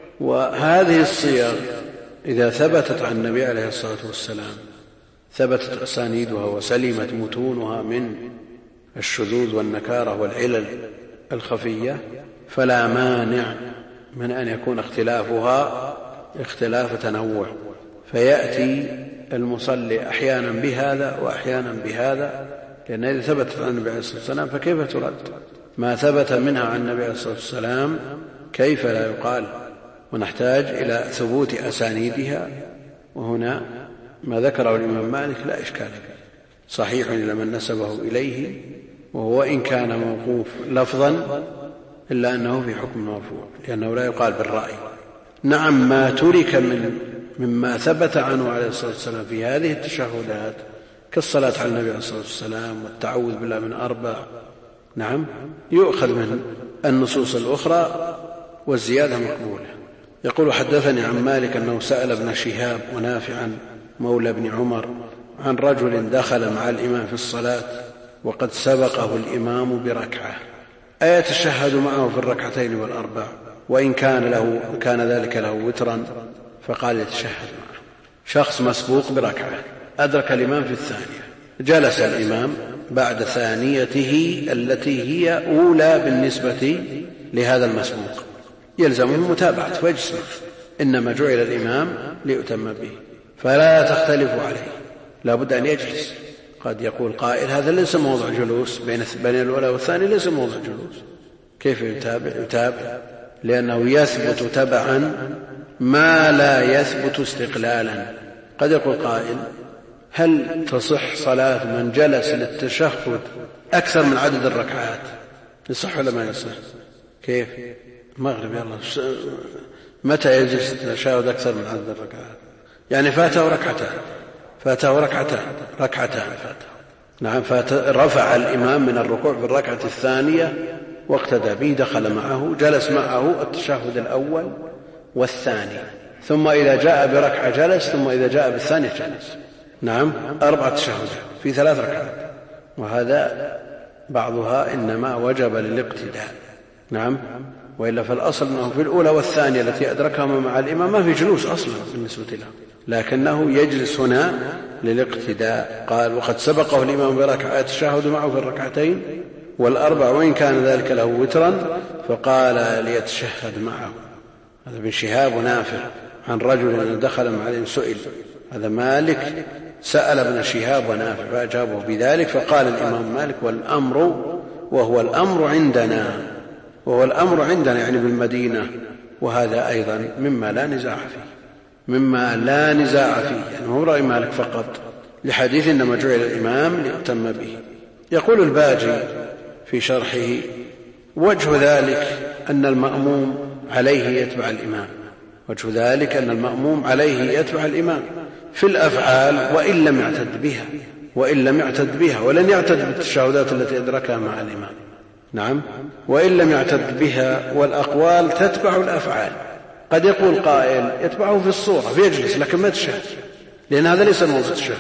Speaker 2: وهذه الصيغ إذا ثبتت عن النبي عليه الصلاة والسلام ثبتت أسانيدها وسلمت متونها من الشذوذ والنكارة والعلل الخفية، فلا مانع من أن يكون اختلافها اختلاف تنوع، فيأتي المصلي أحيانا بهذا وأحيانا بهذا، لأن إذا ثبتت عن النبي عليه الصلاة والسلام فكيف ترد؟ ما ثبت منها عن النبي عليه الصلاة والسلام كيف لا يقال؟ ونحتاج إلى ثبوت أسانيدها. وهنا ما ذكره الإمام مالك لا إشكال فيه، صحيح إلى من نسبه إليه، وهو إن كان موقوف لفظا إلا أنه في حكم مرفوع، لأنه لا يقال بالرأي. نعم، ما ترك من مما ثبت عنه عليه الصلاة والسلام في هذه التشهدات كالصلاة على النبي عليه الصلاة والسلام والتعوذ بالله من أربع، نعم، يؤخذ من النصوص الأخرى والزيادة مقبولة. يقول: حدثني عن مالك أنه سأل ابن شهاب ونافعا مولى ابن عمر عن رجل دخل مع الإمام في الصلاة وقد سبقه الإمام بركعة، أيتشهد معه في الركعتين والأربع؟ وإن كان, له كان ذلك له وترا؟ فقال: يتشهد معه. شخص مسبوق بركعة أدرك الإمام في الثانية، جلس الإمام بعد ثانيته التي هي أولى بالنسبة لهذا المسبوق، يلزمه متابعة ويجلس، إنما جعل الإمام ليؤتم به، فلا تختلفوا عليه، لا بد أن يجلس. قد يقول قائل: هذا ليس موضع جلوس، بين الأولى والثانية ليس موضع جلوس، كيف يتابع؟ يتابع لأنه يثبت تبعا ما لا يثبت استقلالا. قد يقول قائل: هل تصح صلاة من جلس للتشهد أكثر من عدد الركعات؟ يصح ولا ما يصح؟ كيف؟ مغرب يلا، متى يجلس التشهد أكثر من عدد الركعات؟ يعني فاته ركعتان، فاته ركعتان ركعتان فاته، نعم، رفع الإمام من الركوع في الركعة الثانية واقتدى به، دخل معه، جلس معه التشهد الأول والثاني، ثم إذا جاء بركعة جلس، ثم إذا جاء بالثانية جلس، نعم، أربعة تشهد في ثلاث ركعات. وهذا بعضها إنما وجب للاقتداء، نعم، وإلا فالأصل أنه في الأولى والثانية التي أدركهما مع الإمام ما في جلوس أصلا بالنسبة له، لكنه يجلس هنا للاقتداء. قال: وقد سبقه الإمام بركعة التشهد معه في الركعتين والأربع وإن كان ذلك له وترا، فقال: ليتشهد معه. هذا ابن شهاب ونافع عن رجل دخل مع الإمام سئل، هذا مالك سأل ابن شهاب ونافع فأجابه بذلك، فقال الإمام مالك: والأمر وهو الأمر عندنا، وهو الأمر عندنا يعني بالمدينة. وهذا أيضا مما لا نزاع فيه، مما لا نزاع فيه، يعني هو رأي مالك فقط، لحديث إنما جعل الإمام ليؤتم به. يقول الباجي في شرحه: وجه ذلك أن المأموم عليه يتبع الإمام، وجه ذلك أن المأموم عليه يتبع الإمام في الأفعال وإن لم يعتد بها، وإن لم يعتد بها ولن يعتد بالتشهدات التي أدركها مع الإمام، نعم، وإن لم يعتد بها، والأقوال تتبع الأفعال. قد يقول قائل: يتبعه في الصورة فيجلس لكن ما تشهد، لأن هذا ليس موضع التشهد،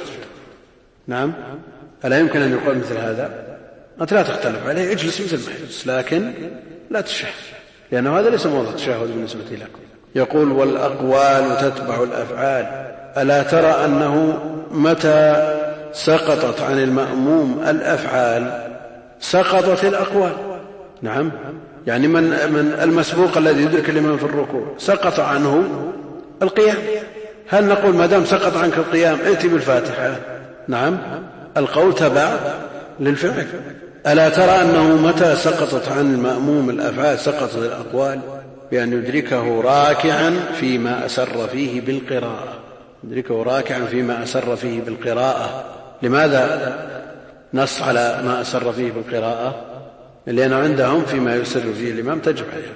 Speaker 2: نعم، ألا يمكن أن يقول مثل هذا؟ أنت لا تختلف عليه، اجلس مثل ما يجلس لكن لا تشهد، لأنه هذا ليس موضع التشهد بالنسبة لك. يقول: والأقوال تتبع الأفعال. ألا ترى أنه متى سقطت عن المأموم الأفعال سقطت الأقوال، نعم، يعني من, من المسبوق الذي يدرك الإمام في الركوع سقط عنه القيام، هل نقول ما دام سقط عنك القيام ائت بالفاتحة؟ نعم، القول تبع للفعل، ألا ترى أنه متى سقطت عن المأموم الأفعال سقطت الأقوال، بأن يدركه راكعا فيما أسر فيه بالقراءة، يدركه راكعا فيما أسر فيه بالقراءة. لماذا نص على ما أسر فيه بالقراءة؟ لأنه عندهم فيما يسر فيه الإمام تجب عليه.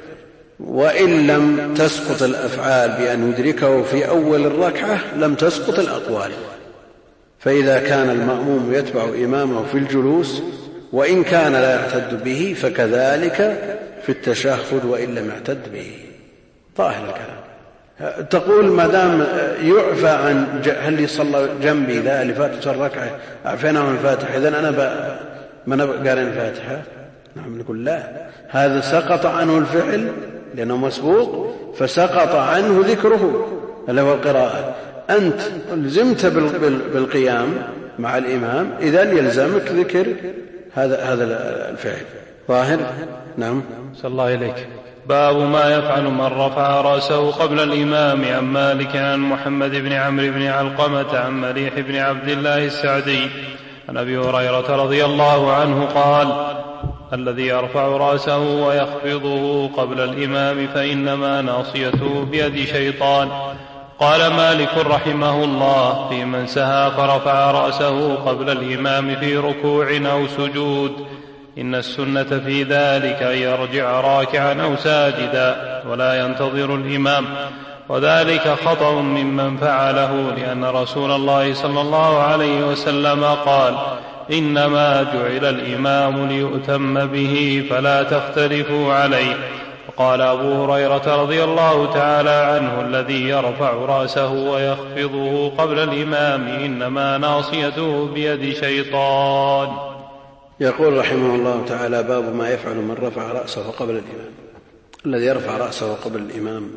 Speaker 2: وإن لم تسقط الأفعال بأن يدركه في أول الركعة لم تسقط الأقوال. فإذا كان المأموم يتبع إمامه في الجلوس وإن كان لا يعتد به فكذلك في التشهد وإن لم يعتد به. ظاهر الكلام. تقول ما دام يعفى عن هل يصلى جنبي لا اللي فاتت الركعة أعفيناه من الفاتحة إذن أنا ما قارن الفاتحة؟ نعم نقول لا، هذا سقط عنه الفعل لأنه مسبوق فسقط عنه ذكره اللي هو القراءة. أنت لزمت بالقيام مع الإمام إذن يلزمك ذكر هذا هذا الفعل. ظاهر؟ نعم.
Speaker 3: صلى الله إليك. باب ما يفعل من رفع رأسه قبل الإمام. عن مالك عن محمد بن عمرو بن علقمة عن مليح بن عبد الله السعدي عن أبي هريرة رضي الله عنه قال: الذي يرفع رأسه ويخفضه قبل الإمام فإنما ناصيته بيد شيطان. قال مالك رحمه الله: في من سهى فرفع رأسه قبل الإمام في ركوع أو سجود إن السنة في ذلك أن يرجع راكعا أو ساجدا ولا ينتظر الإمام، وذلك خطأ ممن فعله، لأن رسول الله صلى الله عليه وسلم قال: إنما جعل الإمام ليؤتم به فلا تختلفوا عليه. وقال أبو هريرة رضي الله تعالى عنه: الذي يرفع رأسه ويخفضه قبل الإمام إنما ناصيته بيد شيطان.
Speaker 2: يقول رحمه الله تعالى: باب ما يفعل من رفع رأسه قبل الإمام. الذي يرفع رأسه قبل الإمام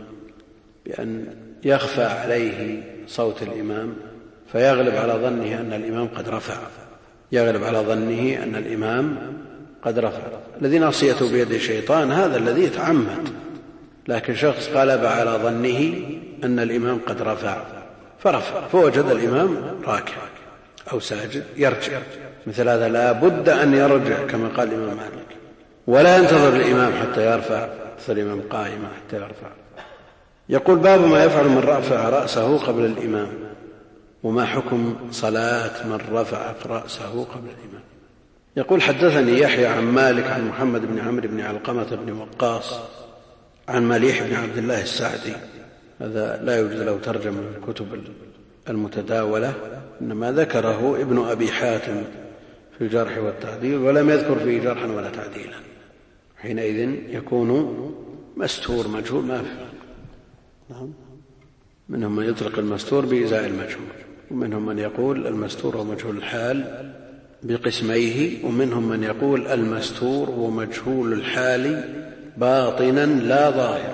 Speaker 2: بأن يخفى عليه صوت الإمام فيغلب على ظنه أن الإمام قد رفع يغلب على ظنه أن الإمام قد رفع. الذي ناصيته بيد الشيطان هذا الذي يتعمد، لكن شخص غلب على ظنه أن الإمام قد رفع فرفع فوجد الإمام راكع أو ساجد يرجع، مثل هذا لا بد أن يرجع كما قال الإمام مالك، ولا ينتظر الإمام حتى يرفع، مثل الإمام قائما حتى يرفع. يقول: باب ما يفعل من رفع رأسه قبل الإمام. وما حكم صلاة من رفع رأسه قبل الإمام؟ يقول: حدثني يحيى عن مالك عن محمد بن عمرو بن علقمة بن وقاص عن مليح بن عبد الله السعدي. هذا لا يوجد له ترجمة من الكتب المتداولة، إنما ذكره ابن أبي حاتم في الجرح والتعديل ولم يذكر فيه جرحا ولا تعديلا، حينئذ يكون مستور مجهول ما في. نعم. منهم من يطلق المستور بإزاء المجهول، ومنهم من يقول المستور هو مجهول الحال بقسميه، ومنهم من يقول المستور هو مجهول الحال باطنا لا ظاهرا.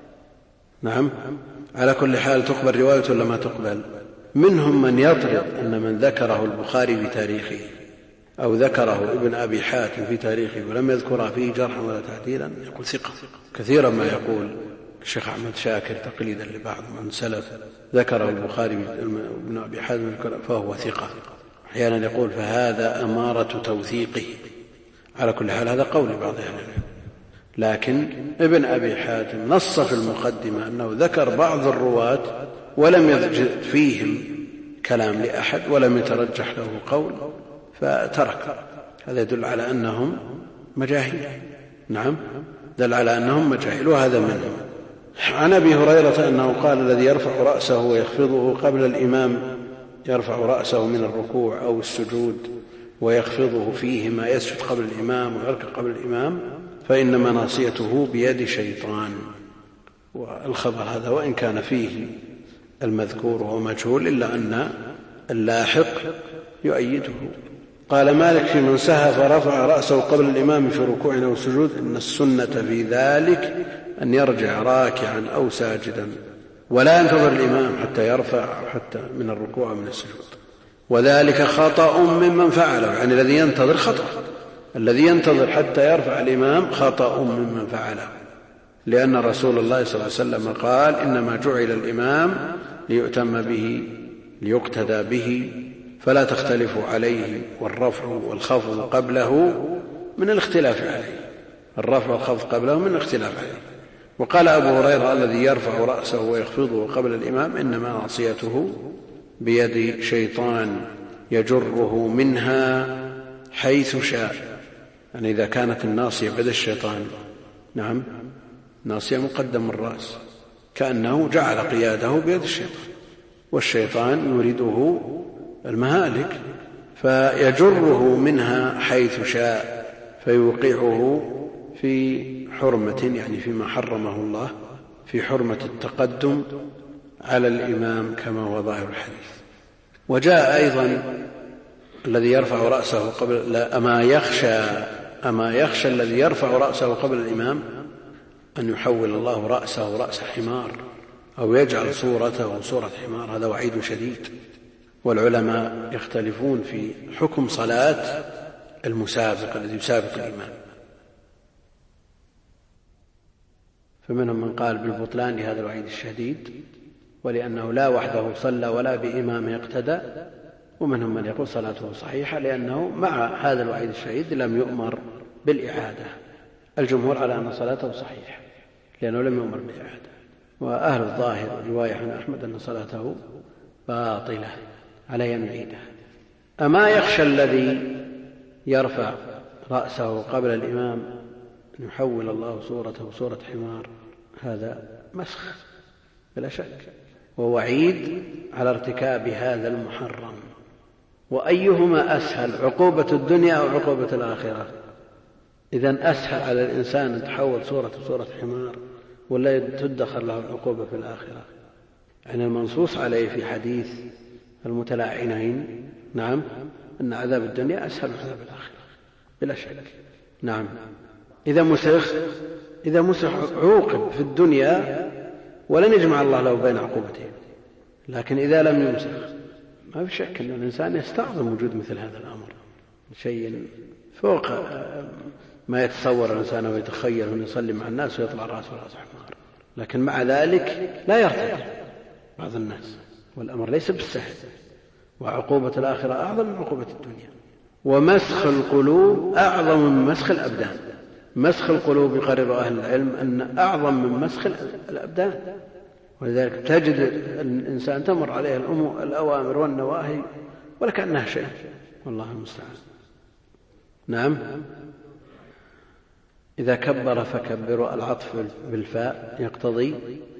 Speaker 2: نعم. على كل حال تقبل رواية ولا ما تقبل؟ منهم من يطلق أن من ذكره البخاري في تاريخه أو ذكره ابن أبي حاتم في تاريخه ولم يذكر فيه جرحا ولا تعديلا يقول ثقة. كثيرا ما يقول الشيخ أحمد شاكر تقليدا لبعض من سلف ذكره البخاري ابن أبي حاتم فهو ثقة. أحيانا يقول فهذا أمارة توثيقه. على كل حال هذا قول بعض أهل العلم، لكن ابن أبي حاتم نص في المقدمة أنه ذكر بعض الرواة ولم يجد فيهم كلام لأحد ولم يترجح له قول فترك. هذا يدل على أنهم مجاهيل. نعم، دل على أنهم مجاهيل، وهذا منهم. عن أبي هريرة أنه قال: الذي يرفع رأسه ويخفضه قبل الإمام، يرفع رأسه من الركوع أو السجود ويخفضه فيهما، يسجد قبل الإمام ويركع قبل الإمام، فإنما ناصيته بيد شيطان. والخبر هذا وإن كان فيه المذكور وهو مجهول إلا أن اللاحق يؤيده. قال مالك: في من سهى فرفع رأسه قبل الإمام في ركوع أو سجود إن السنة في ذلك أن يرجع راكعا أو ساجدا ولا ينتظر الإمام حتى يرفع حتى من الركوع من السجود، وذلك خطأ ممن فعله. يعني الذي ينتظر خطأ، الذي ينتظر حتى يرفع الإمام خطأ ممن فعله، لأن رسول الله صلى الله عليه وسلم قال: إنما جعل الإمام ليؤتم به ليقتدى به فلا تختلفوا عليه، والرفع والخفض قبله من الاختلاف عليه، الرفع والخفض قبله من الاختلاف عليه. وقال أبو هريرة الذي يرفع رأسه ويخفضه قبل الإمام إنما ناصيته بيد شيطان يجره منها حيث شاء. يعني إذا كانت الناصية بيد الشيطان، نعم، ناصية مقدم الرأس، كأنه جعل قياده بيد الشيطان، والشيطان يريده المهالك فيجره منها حيث شاء فيوقعه في حرمة، يعني فيما حرمه الله، في حرمة التقدم على الإمام كما هو ظاهر الحديث. وجاء أيضا الذي يرفع رأسه قبل لا أما يخشى أما يخشى الذي يرفع رأسه قبل الإمام أن يحول الله رأسه رأس حمار أو يجعل صورته صورة حمار. هذا وعيد شديد. والعلماء يختلفون في حكم صلاة المسابق الذي يسابق الإمام، فمنهم من قال بالبطلان لهذا الوعيد الشديد ولأنه لا وحده صلى ولا بإمامه اقتدى، ومنهم من يقول صلاته صحيحة لأنه مع هذا الوعيد الشديد لم يؤمر بالإعادة. الجمهور على أن صلاته صحيحة لأنه لم يؤمر بالإعادة، وأهل الظاهر رواية عن أحمد أن صلاته باطلة عليه أن يعيدها. أما يخشى الذي يرفع رأسه قبل الإمام أن يحول الله صورته صورة حمار، هذا مسخ بلا شك، ووعيد على ارتكاب هذا المحرم. وأيهما أسهل، عقوبة الدنيا أو عقوبة الآخرة؟ إذن أسهل على الإنسان أن تحول صورة صورة حمار ولا تدخل له العقوبة في الآخرة؟ يعني المنصوص عليه في حديث المتلاعنين، نعم، أن عذاب الدنيا أسهل من عذاب الآخرة بلا شك. نعم، إذا مسخ إذا مسخ عوقب في الدنيا ولن يجمع الله له بين عقوبتين، لكن إذا لم يمسخ ما في شك أن الإنسان يستعظم وجود مثل هذا الأمر، شيء فوق ما يتصور الإنسان ويتخيل أن يصلي مع الناس ويطلع رأسه رأس حمار، لكن مع ذلك لا يرتدع بعض الناس، والأمر ليس بالسهل. وعقوبة الآخرة أعظم من عقوبة الدنيا. ومسخ القلوب أعظم من مسخ الأبدان. مسخ القلوب يقرر أهل العلم أن أعظم من مسخ الأبدان، ولذلك تجد الإنسان تمر عليه الأوامر والنواهي ولكأنها شيء، والله المستعان. نعم، إذا كبر فكبروا، العطف بالفاء يقتضي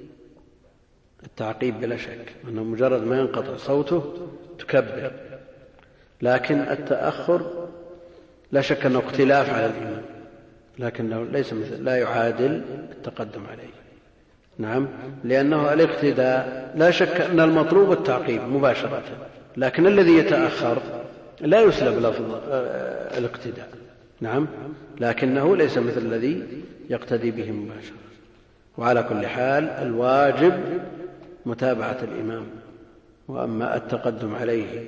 Speaker 2: التعقيب بلا شك، أنه مجرد ما ينقطع صوته تكبر، لكن التأخر لا شك أنه اختلاف على الإمام، لكنه ليس مثل لا يعادل التقدم عليه. نعم، لأنه الاقتداء لا شك أن المطلوب التعقيب مباشرة، لكن الذي يتأخر لا يسلب لفظ الاقتداء. نعم، لكنه ليس مثل الذي يقتدي به مباشرة. وعلى كل حال الواجب متابعة الإمام، وأما التقدم عليه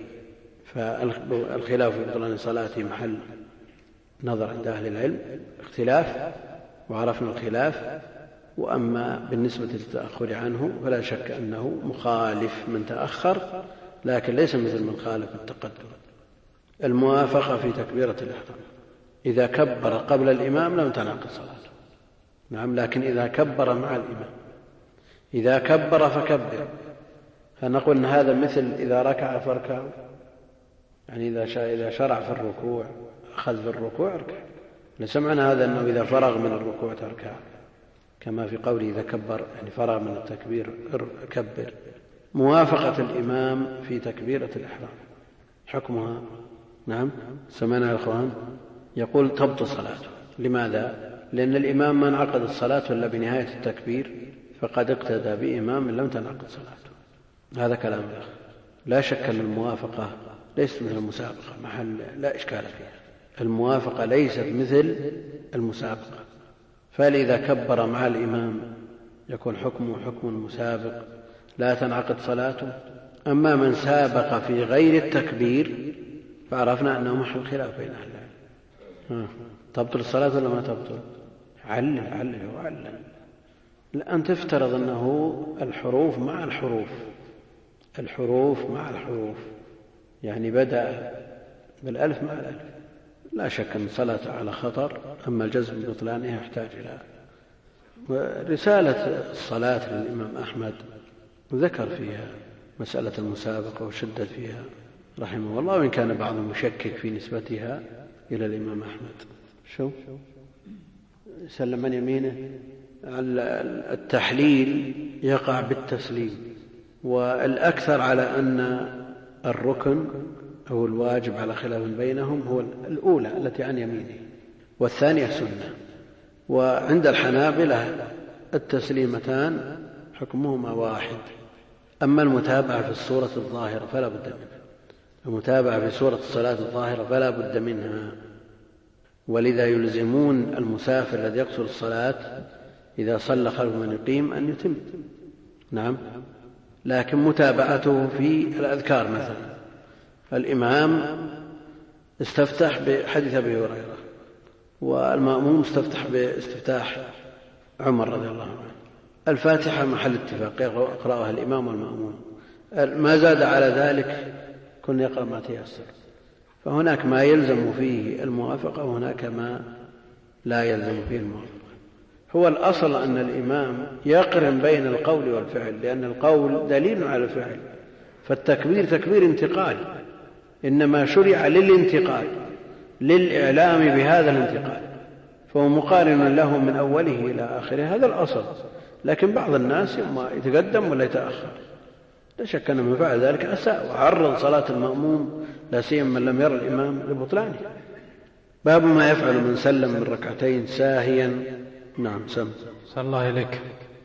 Speaker 2: فالخلاف في بطلان صلاته محل نظر عند أهل العلم، اختلاف وعرفنا الخلاف. وأما بالنسبة للتأخر عنه فلا شك أنه مخالف من تأخر، لكن ليس مثل من خالف التقدم. الموافقة في تكبيرة الإحرام، إذا كبر قبل الإمام لم تنعقد صلاته. نعم، لكن إذا كبر مع الإمام، إذا كبر فكبر، فنقول أن هذا مثل إذا ركع فاركع، يعني إذا شرع في الركوع أخذ في الركوع اركع. لسمعنا هذا أنه إذا فرغ من الركوع تركع، كما في قوله إذا كبر يعني فرغ من التكبير كبر. موافقة الإمام في تكبيرة الإحرام حكمها، نعم سمعنا يا أخوان، يقول تبطل صلاته. لماذا؟ لأن الإمام ما انعقد الصلاة إلا بنهاية التكبير، فقد اقتدى بإمام لم تنعقد صلاته. هذا كلام الأخ. لا شك أن الموافقة ليست مثل المسابقة، محل لا إشكال فيها. الموافقة ليست مثل المسابقة، فلذا كبر مع الإمام يكون حكمه حكم المسابق لا تنعقد صلاته. أما من سابق في غير التكبير فعرفنا أنه محل خلاف بين أهل العلم. تبطل الصلاة ولا ما تبطل؟ علل علل وعلل. لأن تفترض أنه الحروف مع الحروف الحروف مع الحروف، يعني بدأ بالألف مع الألف، لا شك أن صلاة على خطر، أما الجزم ببطلانها يحتاج إلى رسالة الصلاة للإمام أحمد، ذكر فيها مسألة المسابقة وشدد فيها رحمه الله، وإن كان بعضهم يشكك في نسبتها إلى الإمام أحمد. شو سلم من يمينه؟ التحليل يقع بالتسليم، والأكثر على أن الركن أو الواجب على خلاف بينهم هو الأولى التي عن يمينه، والثانية سنة. وعند الحنابلة التسليمتان حكمهما واحد. أما المتابعة في الصورة الظاهرة فلا بد منها، المتابعة في صورة الصلاة الظاهرة فلا بد منها، ولذا يلزمون المسافر الذي يقصر الصلاة إذا صلى خلف من يقيم أن يتم. نعم، لكن متابعته في الأذكار مثلا، الإمام استفتح بحديث أبي هريرة والمأموم استفتح باستفتاح عمر رضي الله عنه، الفاتحة محل اتفاق يقرأها الإمام والمأموم، ما زاد على ذلك كن يقرأ ما تيسر. فهناك ما يلزم فيه الموافقة وهناك ما لا يلزم فيه الموافقة. هو الأصل أن الإمام يقرن بين القول والفعل، لأن القول دليل على الفعل، فالتكبير تكبير انتقال، إنما شرع للانتقال، للإعلام بهذا الانتقال، فهو مقارن له من أوله إلى آخره، هذا الأصل. لكن بعض الناس ما يتقدم ولا يتأخر، لا شك أن من فعل ذلك أساء وعرض صلاة المأموم لا سيما من لم يرى الإمام لبطلانه. باب ما يفعل من سلم من ركعتين ساهيا. نعم سم
Speaker 3: صلى الله إليك.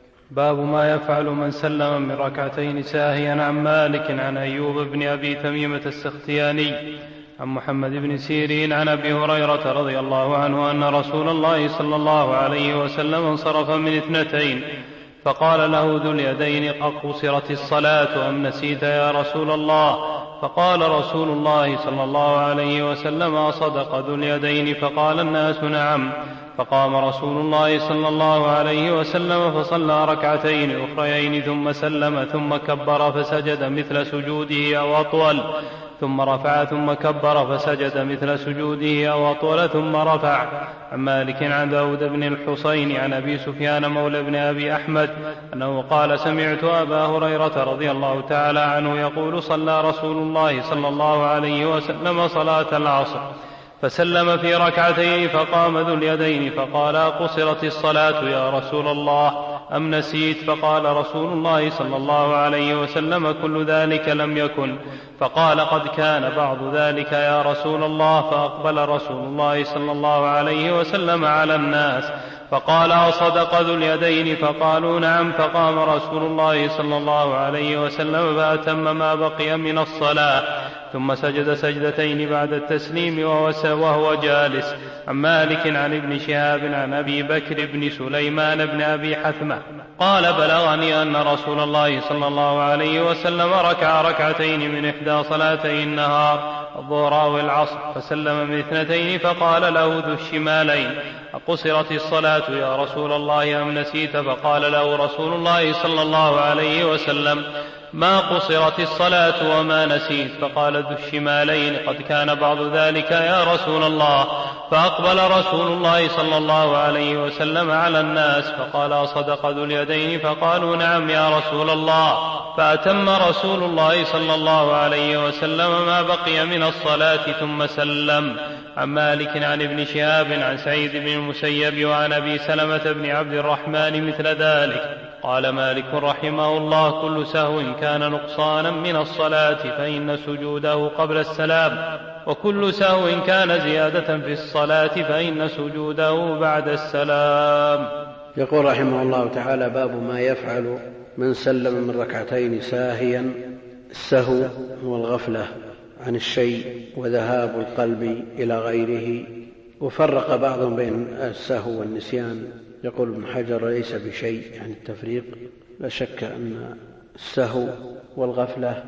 Speaker 3: باب ما يفعل من سلم من ركعتين ساهيا. عن مالك عن أيوب بن أبي تميمة السختياني عن محمد بن سيرين عن أبي هريرة رضي الله عنه أن رسول الله صلى الله عليه وسلم انصرف من اثنتين فقال له ذو اليدين أقصرت الصلاة أم نسيت يا رسول الله؟ فقال رسول الله صلى الله عليه وسلم أصدق ذو اليدين؟ فقال الناس نعم. فقام رسول الله صلى الله عليه وسلم فصلى ركعتين أخريين ثم سلم ثم كبر فسجد مثل سجوده أو أطول ثم رفع ثم كبر فسجد مثل سجوده أو أطول ثم رفع. عن مالك عن داود بن الحصين عن أبي سفيان مولى بن أبي أحمد أنه قال سمعت أبا هريرة رضي الله تعالى عنه يقول صلى رسول الله صلى الله عليه وسلم صلاة العصر فسلم في ركعتين فقام ذو اليدين فقال قصرت الصلاة يا رسول الله أم نسيت؟ فقال رسول الله صلى الله عليه وسلم كل ذلك لم يكن. فقال قد كان بعض ذلك يا رسول الله. فأقبل رسول الله صلى الله عليه وسلم على الناس فقال أصدق ذو اليدين؟ فقالوا نعم. فقام رسول الله صلى الله عليه وسلم فأتم ما بقي من الصلاة ثم سجد سجدتين بعد التسليم وهو جالس. عن مالك عن ابن شهاب عن أبي بكر بن سليمان بن أبي حثمة قال بلغني أن رسول الله صلى الله عليه وسلم ركع ركعتين من إحدى صلاتي النهار الظهر أو العصر فسلم من اثنتين فقال له ذو الشمالين أقصرت الصلاة يا رسول الله أم نسيت؟ فقال له رسول الله صلى الله عليه وسلم ما قصرت الصلاة وما نسيت. فقال ذو الشمالين قد كان بعض ذلك يا رسول الله. فأقبل رسول الله صلى الله عليه وسلم على الناس فقال أصدق ذو اليدين؟ فقالوا نعم يا رسول الله. فأتم رسول الله صلى الله عليه وسلم ما بقي من الصلاة ثم سلم. عن مالك عن ابن شهاب عن سعيد بن المسيب وعن أبي سلمة بن عبد الرحمن مثل ذلك. قال مالك رحمه الله كل سهو كان نقصانا من الصلاة فإن سجوده قبل السلام وكل سهو كان زيادة في الصلاة فإن سجوده بعد السلام.
Speaker 2: يقول رحمه الله تعالى باب ما يفعل من سلم من ركعتين ساهيا. السهو هو الغفلة عن الشيء وذهاب القلب إلى غيره، وفرق بعضهم بين السهو والنسيان. يقول ابن حجر ليس بشيء، يعني التفريق. لا شك أن السهو والغفلة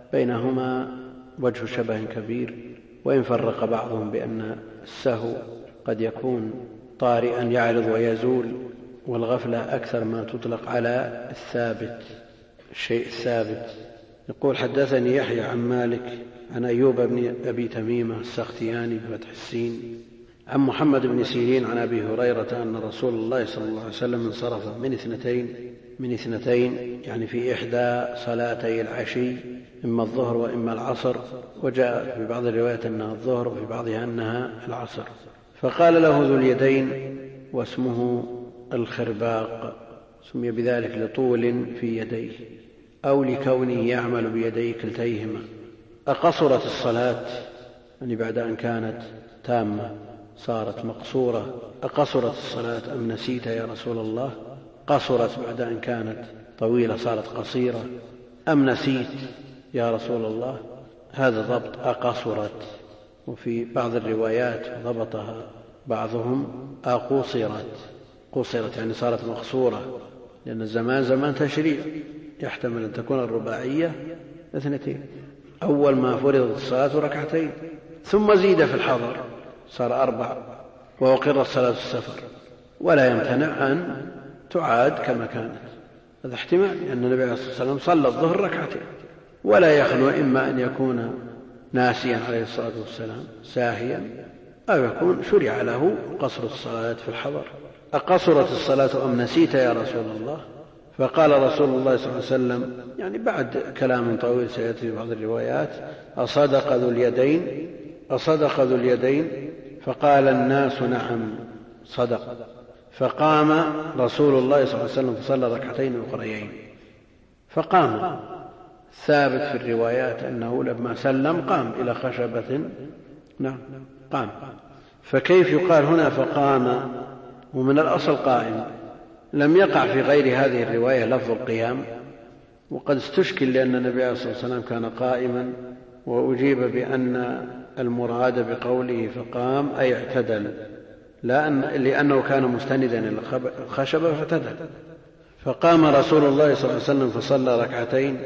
Speaker 2: بينهما وجه شبه كبير، وإن فرق بعضهم بأن السهو قد يكون طارئا يعرض ويزول، والغفلة أكثر ما تطلق على الثابت، الشيء الثابت يقول حدثني يحيى عن مالك عن أيوب بن أبي تميمة السختياني بفتح السين عن محمد بن سيرين عن أبي هريرة أن رسول الله صلى الله عليه وسلم انصرف من اثنتين من اثنتين يعني في إحدى صلاتي العشي إما الظهر وإما العصر، وجاء في بعض الروايات أنها الظهر وفي بعضها أنها العصر، فقال له ذو اليدين واسمه الخرباق، سمي بذلك لطول في يديه أو لكونه يعمل بيديه كلتيهما: أقصرت الصلاة؟ يعني بعد أن كانت تامة صارت مقصورة. أقصرت الصلاة أم نسيت يا رسول الله؟ قصرت بعد أن كانت طويلة صارت قصيرة، أم نسيت يا رسول الله؟ هذا ضبط أقصرت. وفي بعض الروايات ضبطها بعضهم أقصرت، قصرت يعني صارت مقصورة، لأن الزمان زمان تشريع، يحتمل أن تكون الرباعية اثنتين. أول ما فرضت الصلاة ركعتين، ثم زيد في الحضر صار أربع، وأقر الصلاة السفر، ولا يمتنع أن تعاد كما كانت. هذا احتمال، لأن النبي عليه الصلاة والسلام صلى الظهر ركعتين، ولا يخلو إما أن يكون ناسيا عليه الصلاة والسلام ساهيا، أو يكون شرع له قصر الصلاة في الحضر. أقصرت الصلاة أم نسيت يا رسول الله؟ فقال رسول الله صلى الله عليه وسلم يعني بعد كلام طويل سيأتي في بعض الروايات: أصدق ذو اليدين أصدق ذو اليدين؟ فقال الناس: نعم صدق. فقام رسول الله صلى الله عليه وسلم فصلى ركعتين أخريين. فقام، ثابت في الروايات أنه لما سلم قام إلى خشبة، نعم قام. فكيف يقال هنا فقام ومن الأصل قائم؟ لم يقع في غير هذه الرواية لفظ القيام، وقد استشكل لأن النبي عليه الصلاة والسلام كان قائما، وأجيب بأن المراد بقوله فقام أي اعتدل، لا أن لأنه كان مستندا إلى الخشبة فاعتدل. فقام رسول الله صلى الله عليه وسلم فصلى ركعتين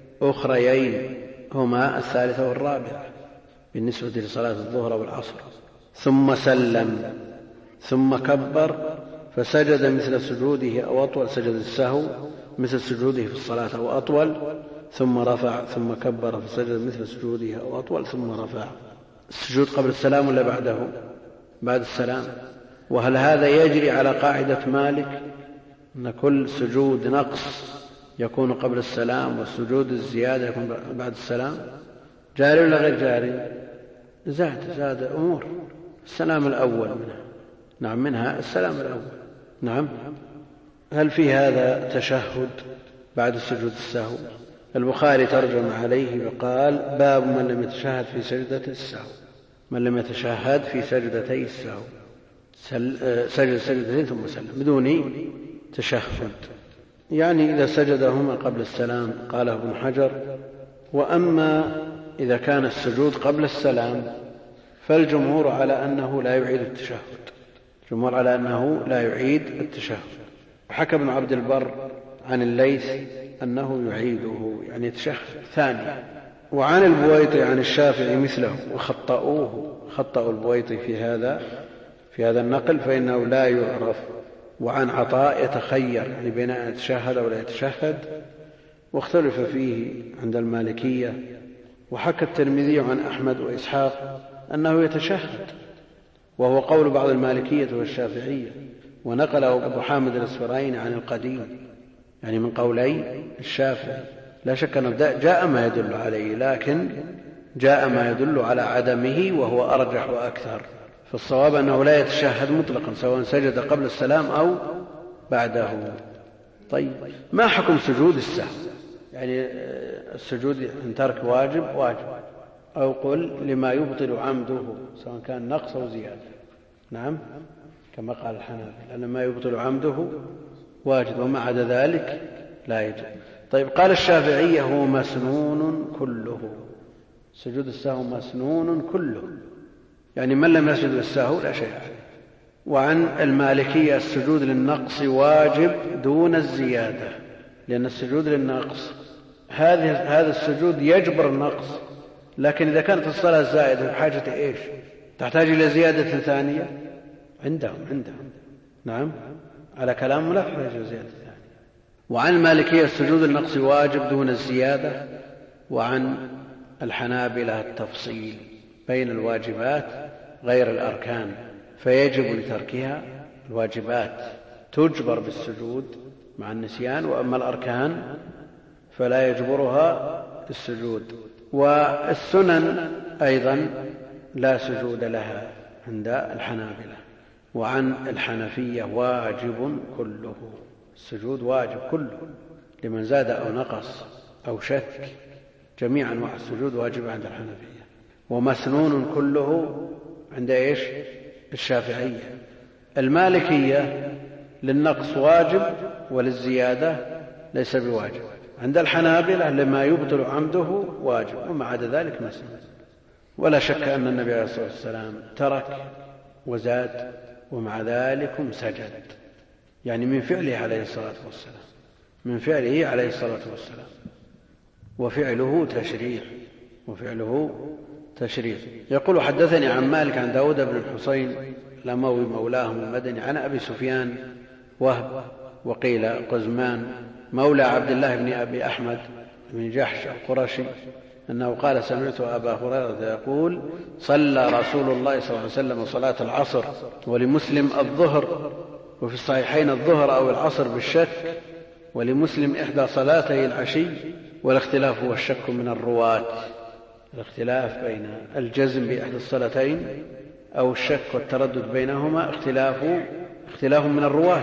Speaker 2: أخريين هما الثالثة والرابعة بالنسبة لصلاة الظهر والعصر، ثم سلم ثم كبر فسجد مثل سجوده أو أطول، سجد السهو مثل سجوده في الصلاة أو أطول، ثم رفع ثم كبر فسجد مثل سجوده أو أطول ثم رفع. السجود قبل السلام ولا بعده؟ بعد السلام. وهل هذا يجري على قاعدة مالك أن كل سجود نقص يكون قبل السلام والسجود الزيادة يكون بعد السلام؟ جاري ولا غير جاري؟ زاد زاد أمور. السلام الأول منها، نعم منها السلام الأول، نعم. هل في هذا تشهد بعد السجود السهو؟ البخاري ترجم عليه وقال: باب من لم يتشهد في سجدة السهو، من لم يتشهد في سجدتي السهو، سجد سجدتين ثم سلم بدون تشهد، يعني إذا سجدهما قبل السلام. قاله ابن حجر: وأما إذا كان السجود قبل السلام فالجمهور على أنه لا يعيد التشهد، الجمهور على أنه لا يعيد التشهد. وحكى ابن عبد البر عن الليث أنه يعيده، يعني يتشهد ثاني. وعن البويطي عن الشافعي مثله، وخطأوه، خطأوا البويطي في هذا في هذا النقل فإنه لا يعرف. وعن عطاء يتخير، يعني بين أن يتشهد أو لا يتشهد، واختلف فيه عند المالكية. وحكى الترمذي عن أحمد وإسحاق أنه يتشهد، وهو قول بعض المالكية والشافعية. ونقله أبو حامد الأسفرايني عن القديم، يعني من قولي الشافعي. لا شك أنه جاء ما يدل عليه، لكن جاء ما يدل على عدمه وهو أرجح وأكثر. فالصواب أنه لا يتشهد مطلقا سواء سجد قبل السلام أو بعده. طيب، ما حكم سجود السهو؟ يعني السجود إن ترك واجب واجب، أو قل لما يبطل عمده سواء كان نقص أو زيادة، نعم كما قال الحنابلة، لأن ما يبطل عمده واجب وما عدا ذلك لا يجب. طيب، قال الشافعية هو مسنون كله، سجود السهو مسنون كله، يعني من لم يسجد للسهو لا شيء عليه. وعن المالكية السجود للنقص واجب دون الزيادة، لأن السجود للنقص هذا السجود يجبر النقص، لكن إذا كانت الصلاة زائدة بحاجة إيش؟ تحتاج إلى زيادة ثانية عندهم عندهم نعم على كلام لا تحتاج إلى زيادة ثانية. وعن المالكية السجود للنقص واجب دون الزيادة، وعن الحنابلة التفصيل بين الواجبات غير الأركان، فيجب لتركها. الواجبات تجبر بالسجود مع النسيان، وأما الأركان فلا يجبرها السجود. والسنن أيضا لا سجود لها عند الحنابلة. وعن الحنفية واجب كله، السجود واجب كله لمن زاد أو نقص أو شك، جميع أنواع السجود واجب عند الحنفية. ومسنون كله عند إيش؟ الشافعية. المالكية للنقص واجب وللزيادة ليس بواجب. عند الحنابلة لما يبطل عمده واجب، وما عدا ذلك مسنون. ولا شك أن النبي عليه الصلاة والسلام ترك وزاد ومع ذلك سجد، يعني من فعله عليه الصلاة والسلام، من فعله عليه الصلاة والسلام. وفعله تشريع، وفعله تشريع. يقول حدثني عن مالك عن داود بن الحصين الأموي مولاهم المدني عن أبي سفيان وهب وقيل قزمان مولى عبد الله بن أبي أحمد بن جحش القرشي أنه قال سمعت أبا هريرة يقول صلى رسول الله صلى الله عليه وسلم صلاة العصر، ولمسلم الظهر، وفي الصحيحين الظهر أو العصر بالشك، ولمسلم إحدى صلاتي العشي. والاختلاف هو الشك من الرواة، الاختلاف بين الجزم بإحدى الصلاتين أو الشك والتردد بينهما اختلاف اختلاف من الرواة.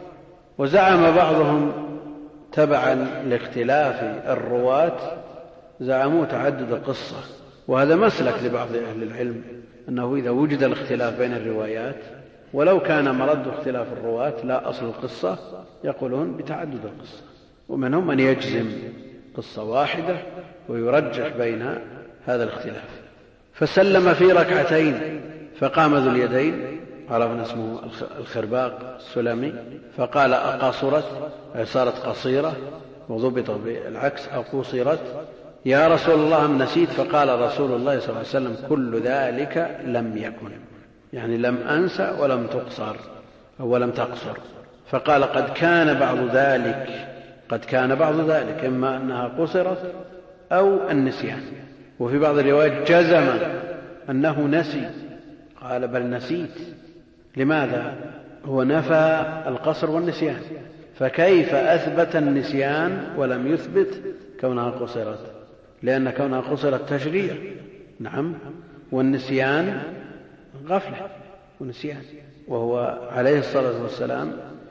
Speaker 2: وزعم بعضهم تبعا لاختلاف الرواة زعموا تعدد القصة، وهذا مسلك لبعض أهل العلم، أنه إذا وجد الاختلاف بين الروايات ولو كان مرد اختلاف الرواة لا أصل القصة يقولون بتعدد القصة. ومنهم من يجزم قصة واحدة ويرجح بين هذا الاختلاف. فسلم في ركعتين فقام ذو اليدين، عرفنا اسمه الخرباق السلمي، فقال أقصرت، صارت قصيرة، وضبط بالعكس أقصرت، يا رسول الله أم نسيت؟ فقال رسول الله صلى الله عليه وسلم كل ذلك لم يكن، يعني لم أنسى ولم تقصر أو لم تقصر. فقال قد كان بعض ذلك، قد كان بعض ذلك، إما أنها قصرت أو النسيان. وفي بعض الروايات جزم أنه نسي، قال بل نسيت. لماذا؟ هو نفى القصر والنسيان، فكيف أثبت النسيان ولم يثبت كونها قصرت؟ لأن كونها قصرت تشريع، نعم، والنسيان غفلة ونسيان. وهو عليه الصلاة والسلام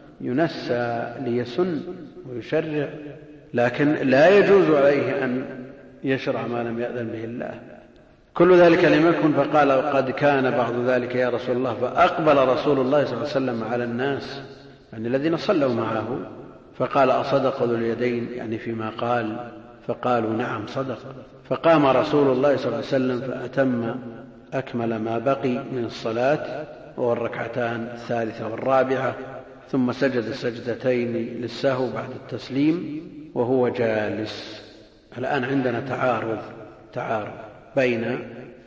Speaker 2: ينسى ليسن ويشرع، لكن لا يجوز عليه أن يشرع ما لم يأذن به الله. كل ذلك لم يكن. فقال قد كان بعض ذلك يا رسول الله. فأقبل رسول الله صلى الله عليه وسلم على الناس، يعني الذين صلوا معه، فقال أصدق ذو اليدين، يعني فيما قال؟ فقالوا نعم صدق. فقام رسول الله صلى الله عليه وسلم فأتم أكمل ما بقي من الصلاة، وهو الركعتان الثالثة والرابعة، ثم سجد السجدتين للسهو بعد التسليم وهو جالس. الآن عندنا تعارض تعارض بين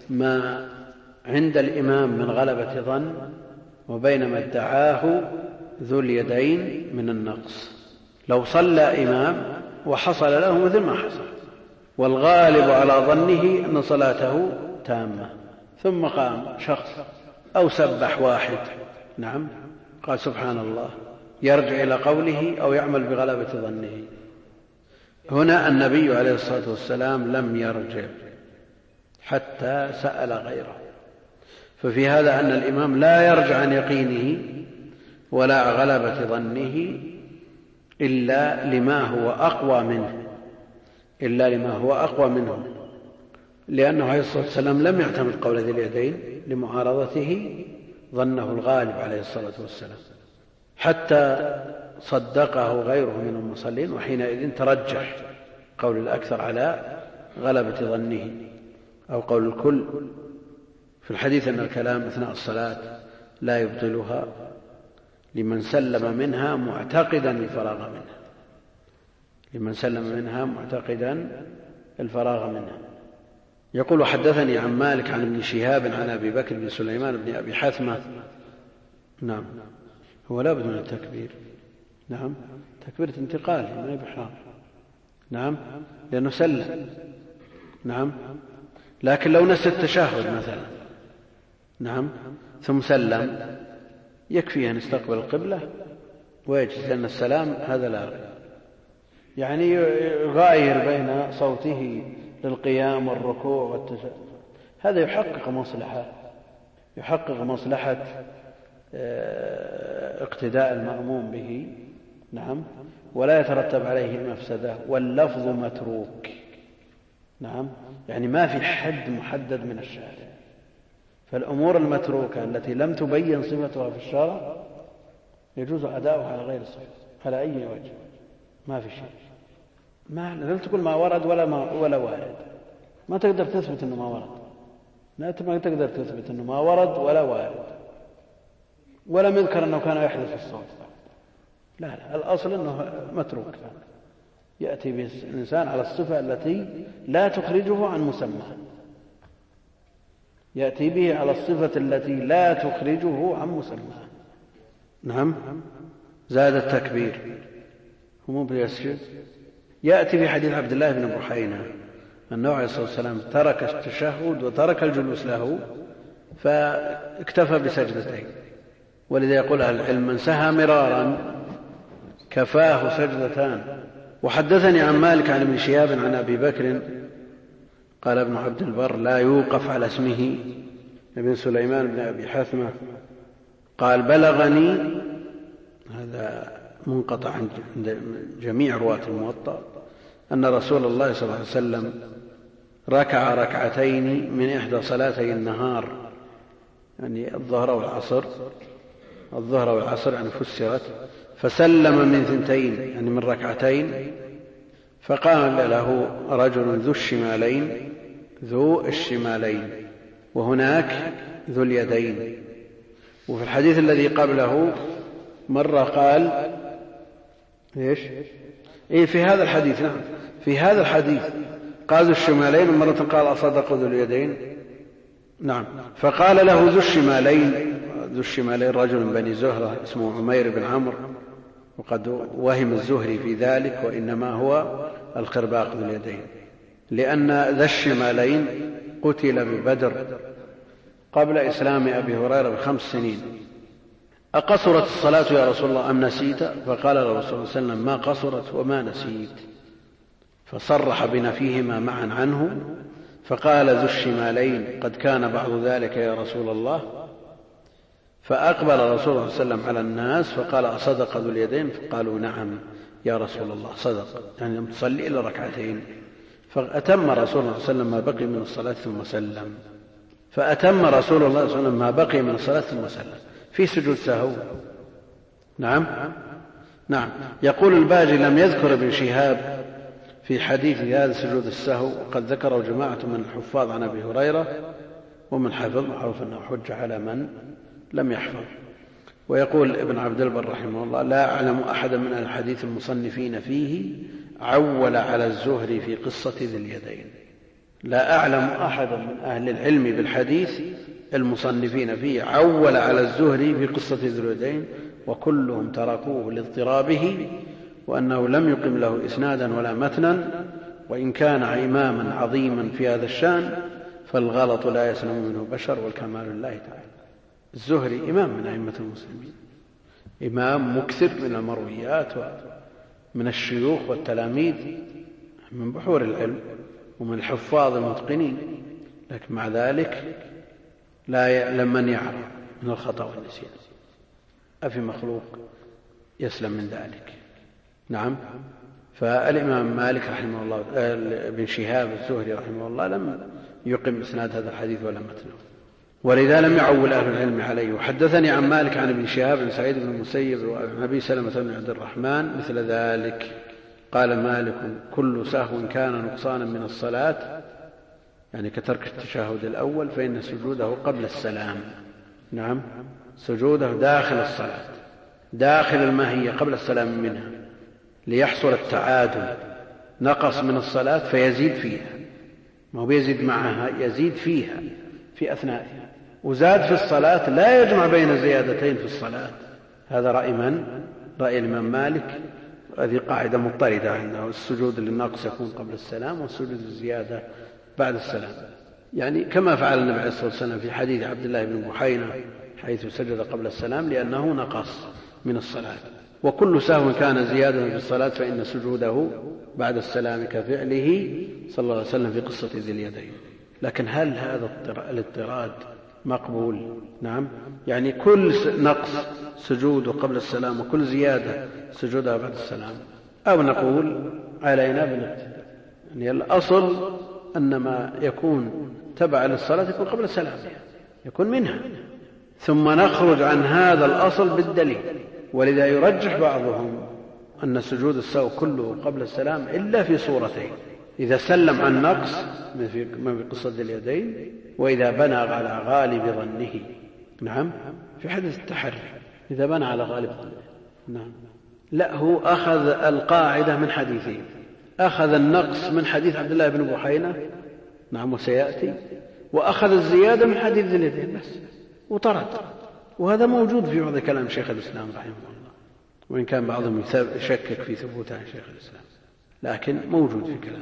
Speaker 2: ما عند الإمام من غلبة ظن وبين ما ادعاه ذو اليدين من النقص. لو صلى إمام وحصل له مثل ما حصل، والغالب على ظنه أن صلاته تامة، ثم قام شخص أو سبح واحد، نعم، قال سبحان الله، يرجع إلى قوله أو يعمل بغلبة ظنه. هنا النبي عليه الصلاة والسلام لم يرجع حتى سأل غيره، ففي هذا أن الإمام لا يرجع عن يقينه ولا غلبة ظنه إلا لما هو أقوى منه إلا لما هو أقوى منه لأنه عليه الصلاة والسلام لم يعتمد قول ذي اليدين لمعارضته ظنه الغالب عليه الصلاة والسلام، حتى صدقه غيره من المصلين، وحينئذ ترجح قول الأكثر على غلبة ظنه أو قول الكل. في الحديث أن الكلام أثناء الصلاة لا يبطلها لمن سلم منها معتقدا الفراغ منها لمن سلم منها معتقدا الفراغ منها. يقول حدثني عن مالك عن ابن شهاب عن أبي بكر بن سليمان بن أبي حثمة، نعم، هو لا بد من التكبير، نعم، تكبيرة انتقال ما يبحرام، نعم، لأنه سلم نعم. لكن لو نسى التشهد مثلا نعم ثم سلم يكفي أن يستقبل القبلة ويجلس، لأن السلام هذا لا يعني يغاير بين صوته للقيام والركوع والتشهد، هذا يحقق مصلحة يحقق مصلحة اقتداء المأموم به نعم، ولا يترتب عليه المفسدة. واللفظ متروك نعم، يعني ما في حد محدد من الشارع، فالأمور المتروكة التي لم تبين صفتها في الشرع يجوز أداؤها على غير الصفة على أي وجه، ما في شيء، ما لم تقول ما ورد ولا ما ولا وارد، ما تقدر تثبت أنه ما ورد، لا ما تقدر تثبت أنه ما ورد ولا وارد، ولم يذكر أنه كان يحدث الصوت، لا لا، الأصل أنه متروك، يأتي بالإنسان على الصفة التي لا تخرجه عن مسمى، يأتي به على الصفة التي لا تخرجه عن مسمى. نعم. زاد التكبير هم بيسجد. يأتي في حديث عبد الله بن بحينة أنه عليه الصلاة والسلام ترك التشهد وترك الجلوس له فاكتفى بسجدتين، ولذا يقول أهل العلم من سهى مرارا كفاه سجدتان. وحدثني عن مالك عن ابن شهاب عن أبي بكر قال ابن عبد البر لا يوقف على اسمه ابن سليمان بن أبي حثمة قال بلغني، هذا منقطع عند جميع رواة الموطأ، أن رسول الله صلى الله عليه وسلم ركع ركعتين من إحدى صلاتي النهار، يعني الظهر والعصر، الظهر والعصر يعني فسرت، فسلم من ثنتين يعني من ركعتين، فقال له رجل ذو الشمالين ذو الشمالين وهناك ذو اليدين. وفي الحديث الذي قبله مرة قال إيش؟ إيه في هذا الحديث، نعم في هذا الحديث قال ذو الشمالين، ومرة قال أصدق ذو اليدين، نعم. فقال له ذو الشمالين، ذو الشمالين رجل من بني زهرة اسمه عمير بن عمرو، وقد وهم الزهري في ذلك، وإنما هو الخرباق ذو اليدين، لأن ذا الشمالين قتل ببدر قبل إسلام أبي هريرة بخمس سنين. أقصرت الصلاة يا رسول الله أم نسيت؟ فقال له الرسول صلى الله عليه وسلم ما قصرت وما نسيت، فصرح بنفيهما معا عنه. فقال ذو الشمالين قد كان بعض ذلك يا رسول الله. فأقبل الرسول صلى الله عليه وسلم على الناس فقال أصدق ذو اليدين؟ فقالوا نعم يا رسول الله صدق، يعني لم تصلي إلا ركعتين. فأتم رسول الله صلى الله عليه وسلم ما بقي من الصلاة ثم سلم، فأتم رسول الله صلى الله عليه وسلم ما بقي من الصلاة ثم سلم في سجود سهو. نعم نعم. يقول الباجي لم يذكر ابن شهاب في حديث هذا سجود السهو، وقد ذكره جماعة من الحفاظ عن أبي هريرة، ومن حفظ معروف أنه حج على من لم يحفظ. ويقول ابن عبد البر رحمه الله لا أعلم أحدا من الحديث المصنفين فيه عول على الزهري في قصة ذي اليدين، لا أعلم أحدا من أهل العلم بالحديث المصنفين فيه عول على الزهري في قصة ذي اليدين، وكلهم تركوه لاضطرابه، وأنه لم يقم له إسنادا ولا متنا، وإن كان إماما عظيما في هذا الشأن فالغلط لا يسلم منه بشر والكمال لله تعالى. الزهري إمام من أئمة المسلمين، إمام مكثر من المرويات ومن الشيوخ والتلاميذ من بحور العلم ومن الحفاظ المتقنين، لكن مع ذلك لا يعلم من يعرف من الخطأ والنسيان، أفي مخلوق يسلم من ذلك. نعم. فالإمام مالك رحمه الله ابن شهاب الزهري رحمه الله لم يقم إسناد هذا الحديث ولا متنه، ولذا لم يعول أهل العلم عليه. وحدثني عن مالك عن ابن شهاب بن سعيد بن المسيب وعن أبي سلمة بن عبد الرحمن مثل ذلك. قال مالك كل سهو كان نقصانا من الصلاة، يعني كترك التشهد الأول، فإن سجوده قبل السلام. نعم. سجوده داخل الصلاة، داخل الماهية قبل السلام منها، ليحصل التعادل، نقص من الصلاة فيزيد فيها، ما هو بيزيد معها، يزيد فيها في أثنائها. وزاد في الصلاة لا يجمع بين زيادتين في الصلاة. هذا رأي من؟ رأي الإمام مالك. هذه قاعدة مضطردة عنده، السجود للنقص يكون قبل السلام، والسجود الزيادة بعد السلام، يعني كما فعل النبي عليه الصلاة والسلام في حديث عبد الله بن بحينة حيث سجد قبل السلام لأنه نقص من الصلاة. وكل سهو كان زيادة في الصلاة فإن سجوده بعد السلام كفعله صلى الله عليه وسلم في قصة ذي اليدين. لكن هل هذا الاضطراد مقبول؟ نعم، يعني كل نقص سجوده قبل السلام وكل زيادة سجودها بعد السلام، أو نقول علينا بالاقتداء، يعني الأصل أن ما يكون تبع للصلاة يكون قبل السلام، يكون منها، ثم نخرج عن هذا الأصل بالدليل. ولذا يرجح بعضهم أن سجود السهو كله قبل السلام إلا في صورتين: إذا سلم عن نقص من في قصة اليدين، وإذا بنى على غالب ظنه. نعم، في حديث التحري إذا بنى على غالب ظنه. نعم، لا، هو أخذ القاعدة من حديثين، أخذ النقص من حديث عبد الله بن بحينة، نعم وسيأتي، وأخذ الزيادة من حديث ذي اليدين بس وطرد. وهذا موجود في بعض كلام شيخ الإسلام رحمه الله، وإن كان بعضهم يشكك في ثبوت عن شيخ الإسلام، لكن موجود في كلامه.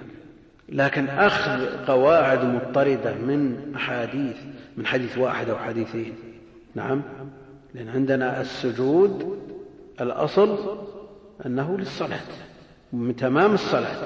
Speaker 2: لكن أخذ قواعد مضطردة من أحاديث، من حديث واحد أو حديثين، نعم، لأن عندنا السجود الأصل أنه للصلاة من تمام الصلاة،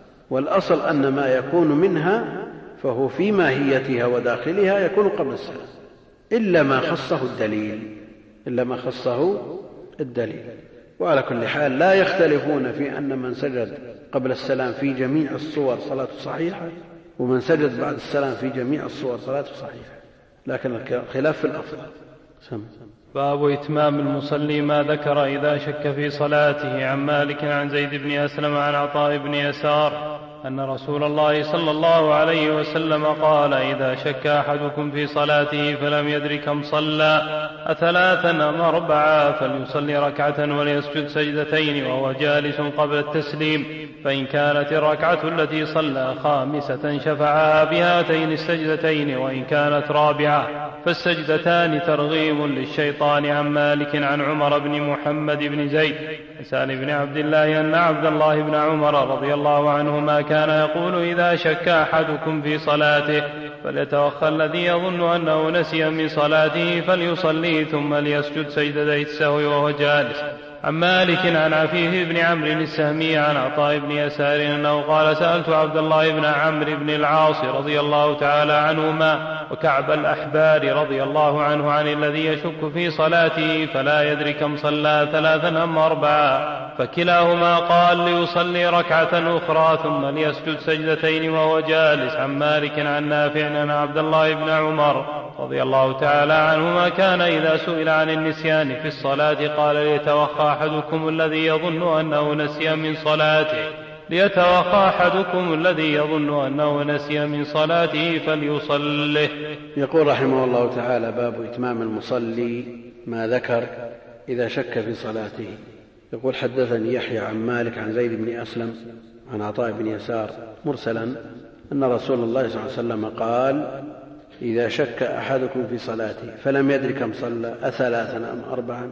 Speaker 2: والأصل أن ما يكون منها فهو في ماهيتها وداخلها يكون قبل السلام، إلا ما خصه الدليل، إلا ما خصه الدليل. وعلى كل حال لا يختلفون في أن من سجد قبل السلام في جميع الصور صلاة صحيحة، ومن سجد بعد السلام في جميع الصور صلاة صحيحة، لكن الخلاف في الأفضل. سم.
Speaker 3: باب إتمام المصلي ما ذكر إذا شك في صلاته. عن مالك عن زيد بن أسلم عن عطاء بن يسار أن رسول الله صلى الله عليه وسلم قال: إذا شك أحدكم في صلاته فلم يدر كم صلى أثلاثا أم أربعا فليصلي ركعة وليسجد سجدتين وهو جالس قبل التسليم، فإن كانت الركعة التي صلى خامسة شفعها بهاتين السجدتين، وإن كانت رابعة فالسجدتان ترغيم للشيطان. عن مالك عن عمر بن محمد بن زيد سالم بن عبد الله أن عبد الله بن عمر رضي الله عنهما كان يقول: إذا شك أحدكم في صلاته فليتوخى الذي يظن أنه نسي من صلاته فليصلي ثم ليسجد سجدتي السهو وهو جالس. عن مالك عن عفيف بن عمرو السهمي عن عطاء بن يسار أنه قال: سألت عبد الله بن عمرو بن العاص رضي الله تعالى عنهما وكعب الأحبار رضي الله عنه عن الذي يشك في صلاته فلا يدري كم صلى ثلاثا أم أربعا، فكلاهما قال: ليصلي ركعة أخرى ثم ليسجد سجدتين وهو جالس. عن مالك عن نافع أن عبد الله بن عمر رضي الله تعالى عنهما كان إذا سئل عن النسيان في الصلاة قال: ليتوخى أحدكم الذي يظن أنه نسي من صلاته ليتوخى أحدكم الذي يظن أنه نسي من صلاته فليصله.
Speaker 2: يقول رحمه الله تعالى: باب إتمام المصلي ما ذكر إذا شك في صلاته. يقول: حدثني يحيى عن مالك عن زيد بن أسلم عن عطاء بن يسار مرسلا أن رسول الله صلى الله عليه وسلم قال: إذا شك أحدكم في صلاته فلم يدر كم صلى أثلاثا أم أربعا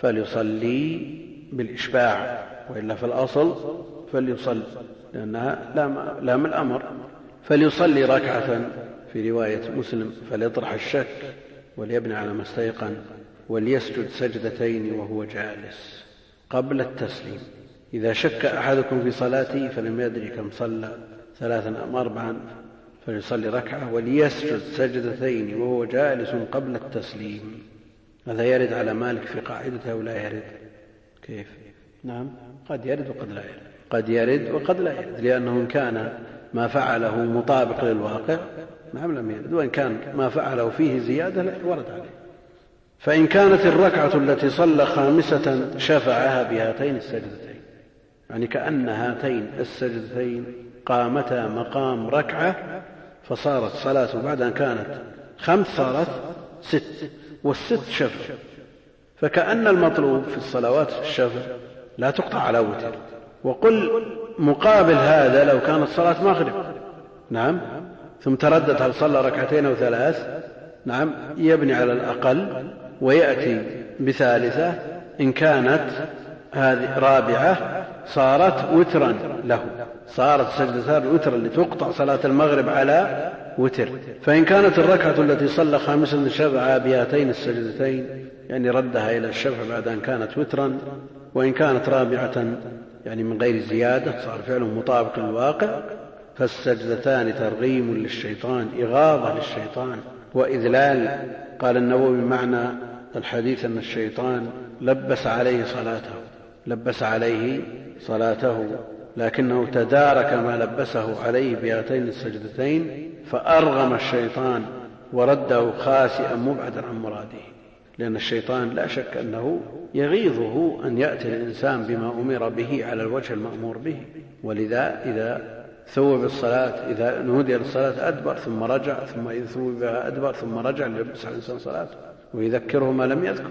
Speaker 2: فليصلي بالإشباع، وإلا في الأصل فليصلي لأنها لام الأمر، فليصلي ركعة في رواية مسلم فليطرح الشك وليبني على ما استيقن وليسجد سجدتين وهو جالس قبل التسليم. إذا شك أحدكم في صلاته فلم يدري كم صلى ثلاثا أم أربعا فليصلي ركعة وليسجد سجدتين وهو جالس قبل التسليم. هذا يرد على مالك في قاعدته ولا يرد؟ كيف؟ نعم، قد يرد وقد لا يرد، قد يرد وقد لا يرد، لأنه إن كان ما فعله مطابق للواقع نعم لم يرد، وإن كان ما فعله فيه زيادة ورد عليه. فإن كانت الركعة التي صلى خامسة شفعها بهاتين السجدتين، يعني كأن هاتين السجدتين قامتا مقام ركعة، فصارت صلاته بعد أن كانت خمس صارت ست، والست شفع، فكأن المطلوب في الصلوات الشفع لا تقطع على وتر. وقل مقابل هذا لو كانت صلاة مغرب نعم ثم تردد هل صلى ركعتين أو ثلاث نعم يبني على الأقل ويأتي بثالثة إن كانت هذه رابعة صارت وترا له، صارت سجدتان وترا لتقطع صلاة المغرب على وتر. فإن كانت الركعة التي صلى خامسا شفع بهاتين السجدتين يعني ردها إلى الشفع بعد أن كانت وترا، وإن كانت رابعة يعني من غير زيادة صار فعله مطابق للواقع، فالسجدتان ترغيم للشيطان، إغاظة للشيطان وإذلال. قال النووي معنى الحديث أن الشيطان لبس عليه صلاته لبس عليه صلاته لكنه تدارك ما لبسه عليه بهاتين السجدتين فأرغم الشيطان ورده خاسئا مبعدا عن مراده. لأن الشيطان لا شك أنه يغيظه أن يأتي الإنسان بما أمر به على الوجه المأمور به، ولذا إذا ثوب الصلاة إذا نودي للصلاة أدبر ثم رجع، ثم إذا ثوب بها أدبر ثم رجع ليلبس على الإنسان صلاته ويذكره ما لم يذكر.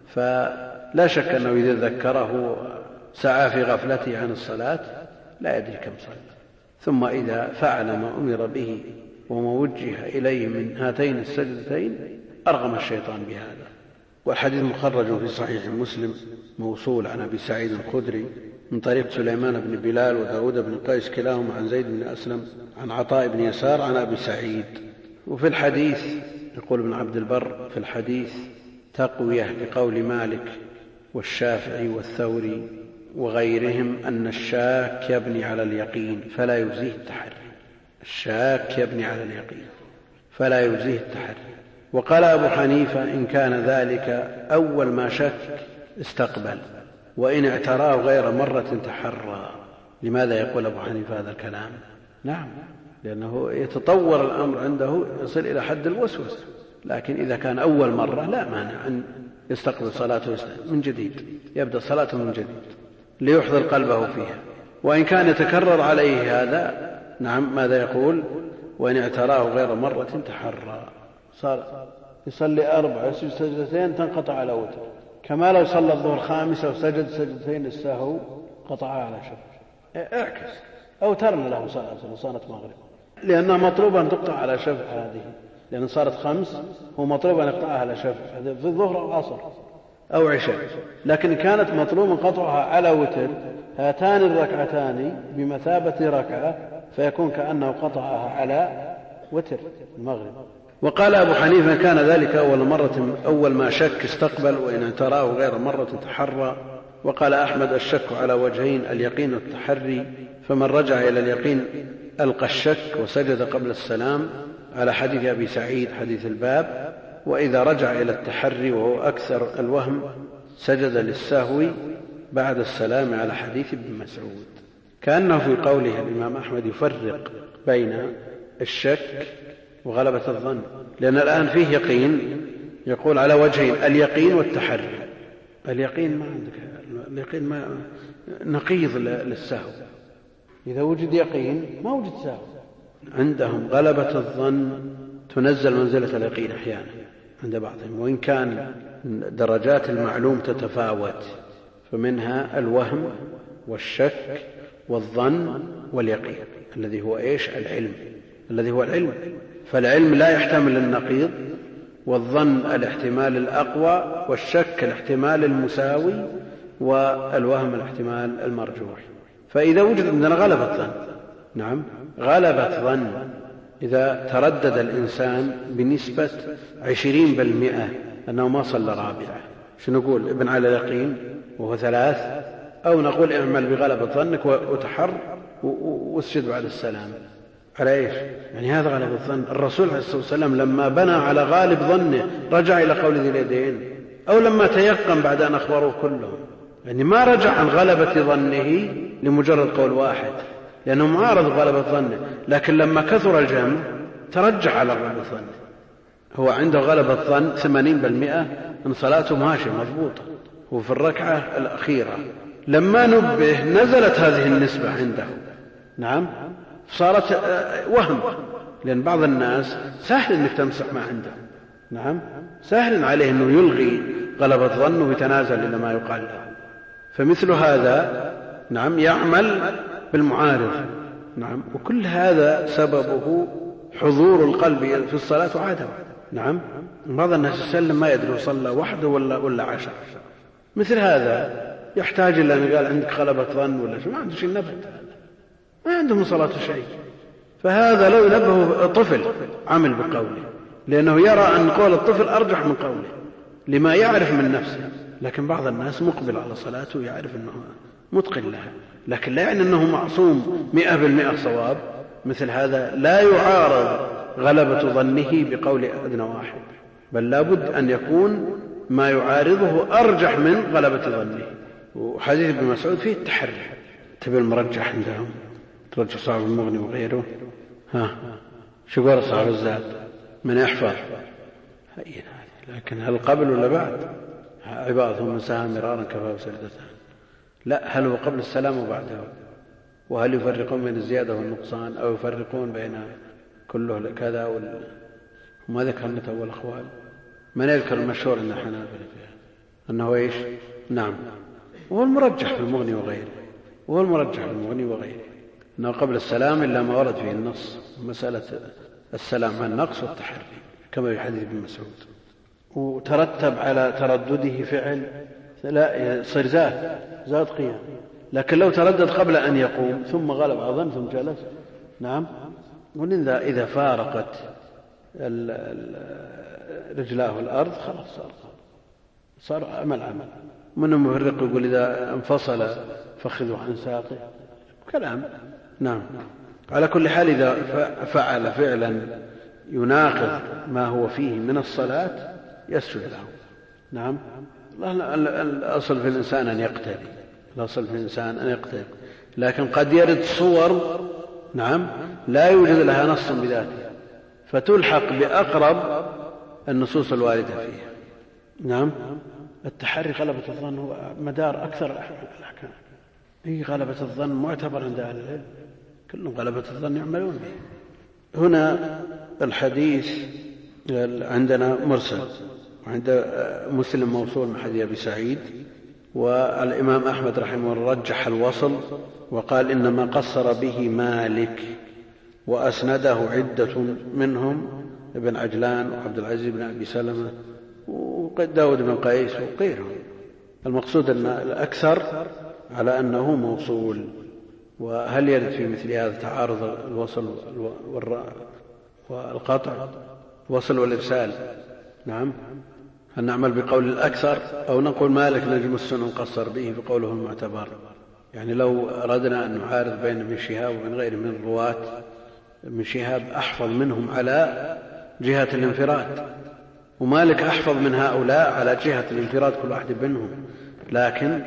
Speaker 2: فلا شك أنه إذا ذكره سعى في غفلته عن الصلاة لا يدري كم صلى. ثم إذا فعل ما أمر به وما وجه إليه من هاتين السجدتين أرغم الشيطان بهذا. والحديث مخرج في صحيح مسلم موصول عن أبي سعيد الخدري من طريق سليمان بن بلال وداود بن قيس كلاهما عن زيد بن أسلم عن عطاء بن يسار عن أبي سعيد. وفي الحديث يقول ابن عبد البر في الحديث تقوية بقول مالك والشافعي والثوري وغيرهم أن الشاك يبني على اليقين فلا يجزيه التحري. الشاك يبني على اليقين فلا يجزيه التحري. وقال أبو حنيفة إن كان ذلك أول ما شك استقبل، وإن اعتراه غير مرة تحرى. لماذا يقول أبو حنيفة هذا الكلام؟ نعم، لأنه يتطور الأمر عنده يصل إلى حد الوسوس، لكن إذا كان أول مرة لا مانع أن يستقبل صلاته من جديد، يبدأ صلاته من جديد ليحضر قلبه فيها. وإن كان يتكرر عليه هذا نعم ماذا يقول؟ وإن اعتراه غير مرة تحرى. صار يصلي أربع يسجد سجدتين تنقطع على وتر، كما لو صلى الظهر خامسة وسجد سجدتين للسهو قطع على شفع. اعكس أو ترن له صلاة صارت مغرب، لأنها مطلوبة أن تقطع على شفع هذه، لأن صارت خمس هو مطلوب أن يقطعها على شفع في الظهر أو العصر أو عشاء. لكن كانت مطلوبا قطعها على وتر هاتان الركعتان بمثابة ركعة، فيكون كأنه قطعها على وتر المغرب. وقال أبو حنيفة كان ذلك أول مرة أول ما شك استقبل، وإن اعتراه غير مرة تحرى. وقال أحمد الشك على وجهين اليقين والتحري، فمن رجع إلى اليقين ألقى الشك وسجد قبل السلام على حديث أبي سعيد حديث الباب، وإذا رجع إلى التحري وهو أكثر الوهم سجد للسهو بعد السلام على حديث ابن مسعود. كأنه في قوله الإمام أحمد يفرق بين الشك وغلبة الظن، لأن الآن فيه يقين يقول على وجهين اليقين والتحري. اليقين ما عندك، اليقين ما نقيض للسهو. إذا وجد يقين ما وجد سهو. عندهم غلبة الظن تنزل منزلة اليقين أحيانا عند بعضهم، وإن كان درجات المعلوم تتفاوت، فمنها الوهم والشك والظن واليقين الذي هو إيش؟ العلم الذي هو العلم. فالعلم لا يحتمل النقيض، والظن الاحتمال الأقوى، والشك الاحتمال المساوي، والوهم الاحتمال المرجوح. فإذا وجد عندنا غلبة ظن، نعم غلبة ظن، إذا تردد الإنسان بنسبة عشرين بالمئة أنه ما صلى رابعة، شنو نقول؟ ابن على اليقين وهو ثلاث، أو نقول اعمل بغلبة ظنك وتحر واسجد بعد السلام على إيش؟ يعني هذا غلبة الظن. الرسول عليه الصلاة والسلام لما بنى على غالب ظنه رجع إلى قول ذي اليدين، أو لما تيقن بعد أن أخبروه كلهم، يعني ما رجع عن غلبة ظنه لمجرد قول واحد لأنه معارض غلبة ظنه، لكن لما كثر الجمع ترجع على غلبة ظنه. هو عنده غلبة ظن ثمانين بالمئة أن صلاته ماشية مضبوطة، هو في الركعة الأخيرة لما نبه نزلت هذه النسبة عنده، نعم صارت وهم، لأن بعض الناس سهل أنك تمسح ما عنده، نعم سهل عليه أنه يلغي غلبة ظنه ويتنازل إلى ما يقال له. فمثل هذا نعم يعمل بالمعارض، نعم وكل هذا سببه حضور القلب في الصلاة وعدم. نعم بعض الناس يسلم ما يدري صلى وحده ولا ولا عشر. مثل هذا يحتاج إلى أن قال عندك غلبة ظن ولا شيء، ما عنده شيء نبت، ما عنده من صلاته شيء. فهذا لو نبه طفل عمل بقوله، لأنه يرى أن قول الطفل أرجح من قوله لما يعرف من نفسه. لكن بعض الناس مقبل على صلاته ويعرف أنه متقن لها، لكن لا يعني أنه معصوم مئة بالمئة صواب. مثل هذا لا يعارض غلبة ظنه بقول أدنى واحد، بل لا بد أن يكون ما يعارضه أرجح من غلبة ظنه. وحديث ابن مسعود فيه التحري. تبي المرجح عندهم، ترجح صاحب المغني وغيره. ها شو قول صاحب الزاد من يحفظ؟ لكن هل قبل ولا بعد؟ عبارة من سهم مرارا كفاه سجدتان. لا، هل هو قبل السلام وبعده؟ وهل يفرقون بين الزيادة والنقصان أو يفرقون بين كله كذا ولا؟ وما ذكرنا أول أخوال. من يذكر المشهور أن الحنابلة فيها أنه إيش؟ نعم، وهو المرجح في المغني وغيره، وهو المرجح في المغني وغيره أنه قبل السلام إلا ما ورد فيه النص، مسألة السلام عن النقص والتحري كما في حديث ابن مسعود. وترتب على تردده فعل لا يصير زاد زاد قيام. لكن لو تردد قبل أن يقوم ثم غلب عظم ثم جلس، نعم، وإذا إذا فارقت رجلاه الأرض خلاص صار صار عمل عمل. من المفرق يقول إذا انفصل فخذه عن ساقه كلام. نعم، على كل حال إذا فعل فعلا يناقض ما هو فيه من الصلاة يسجد له. نعم، الأصل في الإنسان أن يقتدي، الأصل في الإنسان أن يقتدي، لكن قد يرد صور نعم لا يوجد لها نص بذاته فتلحق بأقرب النصوص الواردة فيها. نعم، التحري غلبة الظن هو مدار أكثر الأحكام. هي غلبة الظن معتبر عند أهل العلم، كلهم غلبة الظن يعملون به. هنا الحديث عندنا مرسل، وعند مسلم موصول من حديث أبي سعيد، والإمام أحمد رحمه الله رجح الوصل وقال إنما قصر به مالك، وأسنده عدة منهم ابن عجلان وعبد العزيز بن أبي سلمة وداود بن قيس وغيرهم. المقصود أن الأكثر على أنه موصول. وهل يرد في مثل هذا تعارض الوصل والقطع، الوصل والإرسال؟ نعم، هل نعمل بقول الأكثر أو نقول مالك نجم السنن قصر به بقوله المعتبر؟ يعني لو أردنا أن نعارض بين ابن شهاب وبين غيره من الرواة، ابن شهاب أحفظ منهم على جهة الانفراد، ومالك أحفظ من هؤلاء على جهة الانفراد كل واحد منهم، لكن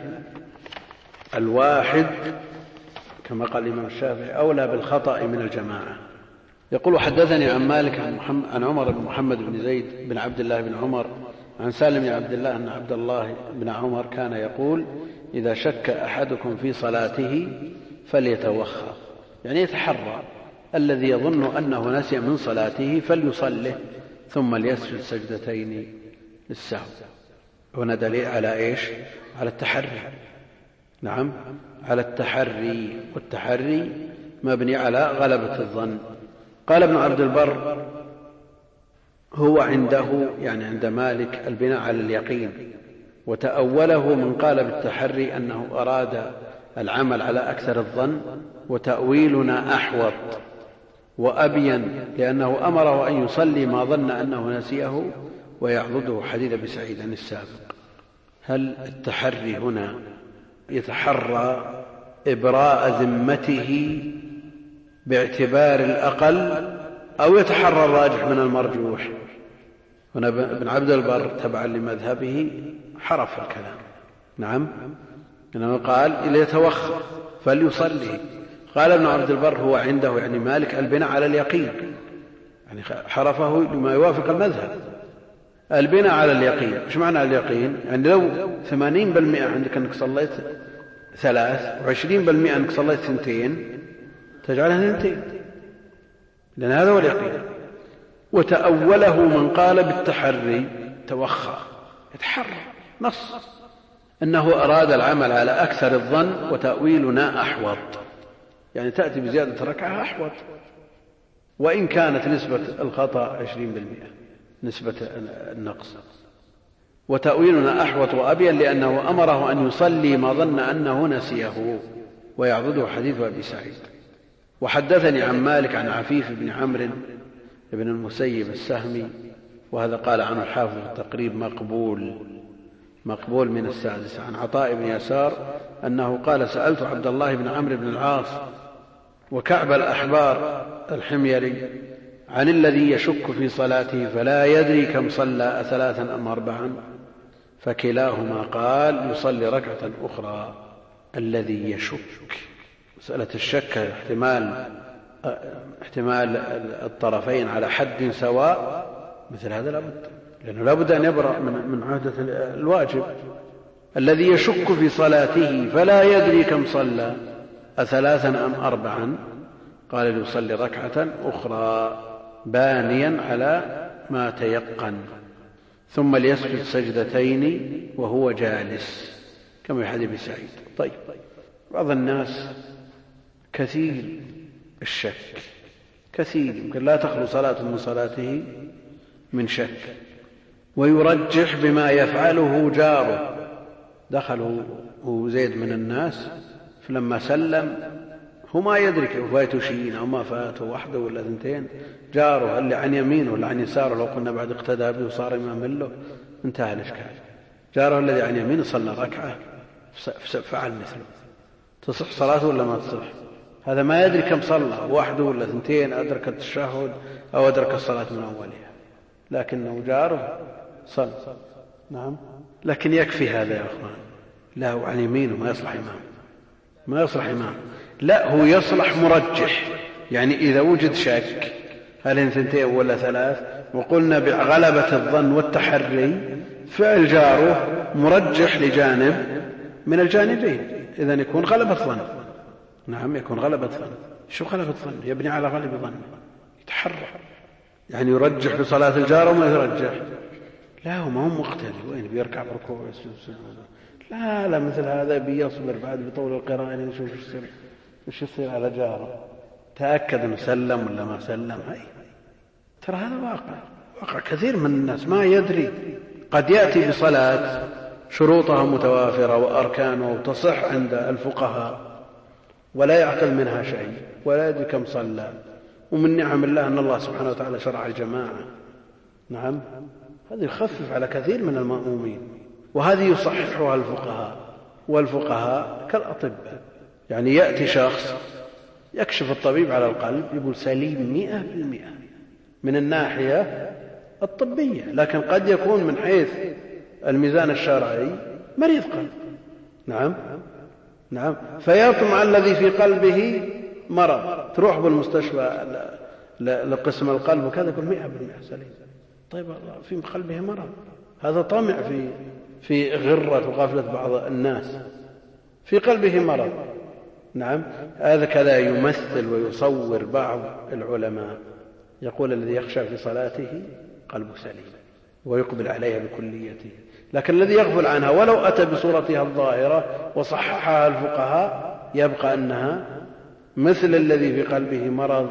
Speaker 2: الواحد كما قال الإمام الشافعي أولى بالخطأ من الجماعة. يقول حدثني عن مالك عن, عن عمر بن محمد بن زيد بن عبد الله بن عمر عن سالم بن عبد الله أن عبد الله بن عمر كان يقول إذا شك أحدكم في صلاته فليتوخى، يعني يتحرى، الذي يظن أنه نسي من صلاته فليصله ثم ليسجد سجدتين للسهو. هنا دليل على إيش؟ على التحري. نعم، على التحري، والتحري مبني على غلبة الظن. قال ابن عبد البر هو عنده يعني عند مالك البناء على اليقين، وتأوله من قال بالتحري أنه أراد العمل على أكثر الظن، وتأويلنا أحوط وأبين لأنه أمره أن يصلي ما ظن أنه نسيه ويعضده حديث أبي سعيد عن السابق. هل التحري هنا يتحرى إبراء ذمته باعتبار الأقل أو يتحرى الراجح من المرجوح؟ هنا ابن عبد البر تبعا لمذهبه حرف الكلام. نعم، إنه قال إذا يتوخى فليصلي. قال ابن عبد البر هو عنده يعني مالك البناء على اليقين، يعني حرفه لما يوافق المذهب. البناء على اليقين ايش معنى اليقين؟ يعني لو ثمانين بالمئة عندك أنك صليت ثلاث وعشرين بالمئة أنك صليت ثنتين تجعلها ثنتين، لأن هذا هو اليقين. وتأوله من قال بالتحري توخى، يتحرى نص أنه أراد العمل على أكثر الظن، وتأويلنا أحوط، يعني تأتي بزيادة ركعة أحوط، وإن كانت نسبة الخطأ عشرين بالمئة نسبة النقص. وتأويلنا أحوط وأبين لأنه أمره أن يصلي ما ظن أنه نسيه، ويعضده حديث أبي سعيد. وحدثني عن مالك عن عفيف بن عمرو بن المسيب السهمي، وهذا قال عنه الحافظ في التقريب مقبول مقبول من السادس، عن عطاء بن يسار أنه قال: سألت عبد الله بن عمرو بن العاص وكعب الأحبار الحميري عن الذي يشك في صلاته فلا يدري كم صلى ثلاثا أم أربعا، فكلاهما قال: يصلي ركعة أخرى. الذي يشك، مسألة الشك احتمال احتمال الطرفين على حد سواء، مثل هذا لابد، لأنه لابد أن يبرأ من عهدة الواجب. الذي يشك في صلاته فلا يدري كم صلى أثلاثا أم أربعا، قال: ليصلي ركعة أخرى بانيا على ما تيقن، ثم ليسجد سجدتين وهو جالس، كما في حديث سعيد. طيب، بعض الناس كثير الشك، كثير يمكن لا تخلو صلاة من صلاته من شك، ويرجح بما يفعله جاره. دخله زيد من الناس، فلما سلم هو ما يدرك فاته شيء أو ما فاته واحدة ولا ثنتين، جاره اللي عن يمينه ولا عن يساره لو قلنا بعد اقتدى به وصار إمام له انتهى الإشكال. جاره الذي عن يمينه صلى ركعة فعل مثله، تصح صلاته ولا ما تصح؟ هذا ما يدري كم صلى، واحدة ولا ثنتين، أدرك التشهد أو أدرك الصلاة من أولها، لكنه جاره صلى. نعم، لكن يكفي هذا يا أخوان. لا، هو عن يمينه ما يصلح إمام، ما يصلح إمام، لا هو يصلح مرجح. يعني إذا وجد شك هل هن ثنتين ولا ثلاث، وقلنا بغلبة الظن والتحري، فعل جاره مرجح لجانب من الجانبين، إذن يكون غلبة ظن. نعم، يكون غلبة ظن. شو غلبة ظن؟ يبني على غلبة ظن، يتحرى، يعني يرجح بصلاة الجار وما يرجح. لا، هو ما هو مقتدي، وين بيركع بركوع ويسجد سجود؟ لا لا، مثل هذا بيصبر بعد بطول القراءة يشوف ايش يصير ايش يصير على جاره، تأكد انه سلم ولا ما سلم. هاي ترى هذا واقع، واقع كثير من الناس ما يدري. قد يأتي بصلاة شروطها متوافرة وأركانها وتصح عند الفقهاء ولا يعقل منها شيء ولا يدري كم صلى، ومن نعم الله أن الله سبحانه وتعالى شرع الجماعة. نعم، هذه يخفف على كثير من المأمومين، وهذه يصححها الفقهاء، والفقهاء كالأطباء. يعني يأتي شخص يكشف الطبيب على القلب يقول سليم مئة بالمئة من الناحية الطبية، لكن قد يكون من حيث الميزان الشرعي مريض قلب. نعم نعم، فيطمع الذي في قلبه مرض، تروح بالمستشفى لقسم القلب وكذا يقول مئة بالمئة سليم. طيب في قلبه مرض، هذا طمع في في غرة وغفلة بعض الناس، في قلبه مرض. نعم، هذا كذا يمثل ويصور بعض العلماء، يقول الذي يخشى في صلاته قلبه سليم ويقبل عليها بكليته، لكن الذي يغفل عنها ولو أتى بصورتها الظاهرة وصححها الفقهاء يبقى أنها مثل الذي في قلبه مرض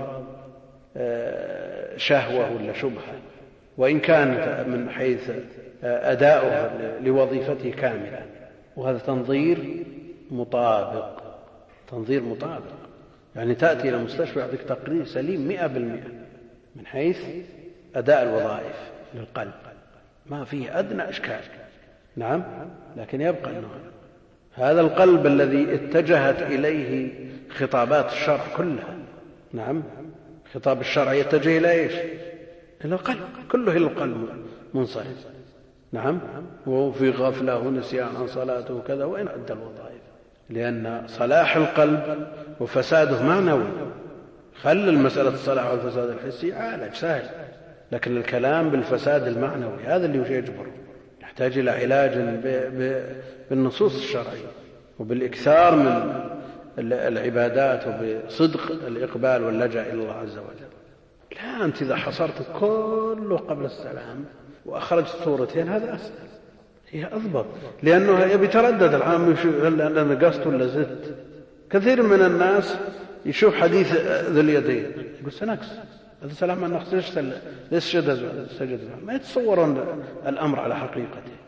Speaker 2: شهوة ولا شبهة، وإن كانت من حيث أداؤه لوظيفته كاملة. وهذا تنظير مطابق، تنظير مطابق، يعني تأتي إلى مستشفى يعطيك تقرير سليم مئة بالمئة من حيث أداء الوظائف للقلب، ما فيه أدنى إشكال. نعم، لكن يبقى أنه هذا القلب الذي اتجهت إليه خطابات الشرع كلها. نعم، خطاب الشرع يتجه إلى إيش؟ إلى القلب، كله إلى القلب منصرف. نعم، وهو في غفلة ونسيان عن صلاته وكذا، وإن أدى الوظائف، لأن صلاح القلب وفساده معنوي. خل المسألة الصلاح والفساد الحسي عالج سهل، لكن الكلام بالفساد المعنوي هذا اللي يجبر، يحتاج إلى علاج بالنصوص الشرعية وبالإكثار من العبادات وبصدق الإقبال واللجأ إلى الله عز وجل. لا، أنت إذا حصرت كله قبل السلام وأخرجت صورتين هذا أسهل، هي أضبط، لأنه يبي تردد العام هل أنا قصت ولا زدت. كثير من الناس يشوف حديث ذو اليدين يقول سنكس هذا سلام النقص ليش سجد، ما يتصورون الأمر على حقيقته.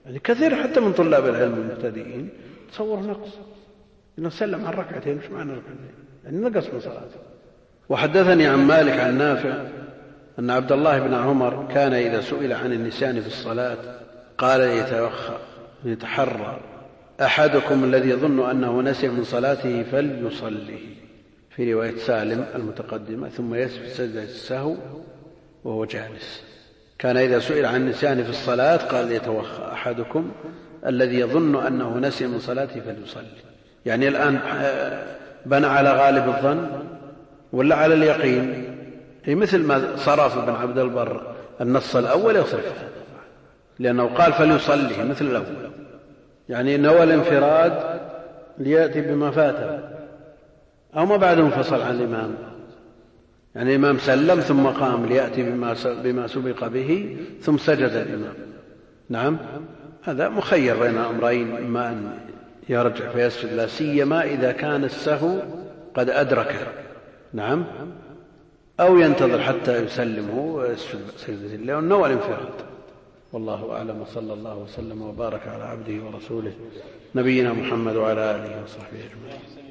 Speaker 2: يعني كثير حتى من طلاب العلم المبتدئين تصور نقص إنه سلم عن ركعتين، مش معنى ركعتين يعني نقص من صلاته. وحدثني عن مالك عن نافع أن عبد الله بن عمر كان إذا سئل عن النسيان في الصلاة قال يتوخى يتحرى أحدكم الذي يظن أنه نسي من صلاته فليصلي، في رواية سالم المتقدمة، ثم يسجد سجدة السهو وهو جالس. كان إذا سئل عن النسيان في الصلاة قال يتوخى أحدكم الذي يظن أنه نسي من صلاته فليصلي. يعني الآن بنى على غالب الظن ولا على اليقين؟ هي مثل ما صرف ابن عبد البر النص الأول يصرفه، لأنه قال فليصلي مثل الأول، يعني نوى الانفراد ليأتي بما فاته، أو ما بعد انفصل عن الإمام، يعني الإمام سلم ثم قام ليأتي بما سبق به ثم سجد الإمام. نعم، هذا مخير بين أمرين، إما أن يرجع فيسجد لا سيما إذا كان السهو قد أدركه، نعم، أو ينتظر حتى يسلمه ويسجد سجدة الله والنوى الانفراد. والله أعلم، صلى الله وسلم وبارك على عبده ورسوله نبينا محمد وعلى آله وصحبه أجمعين.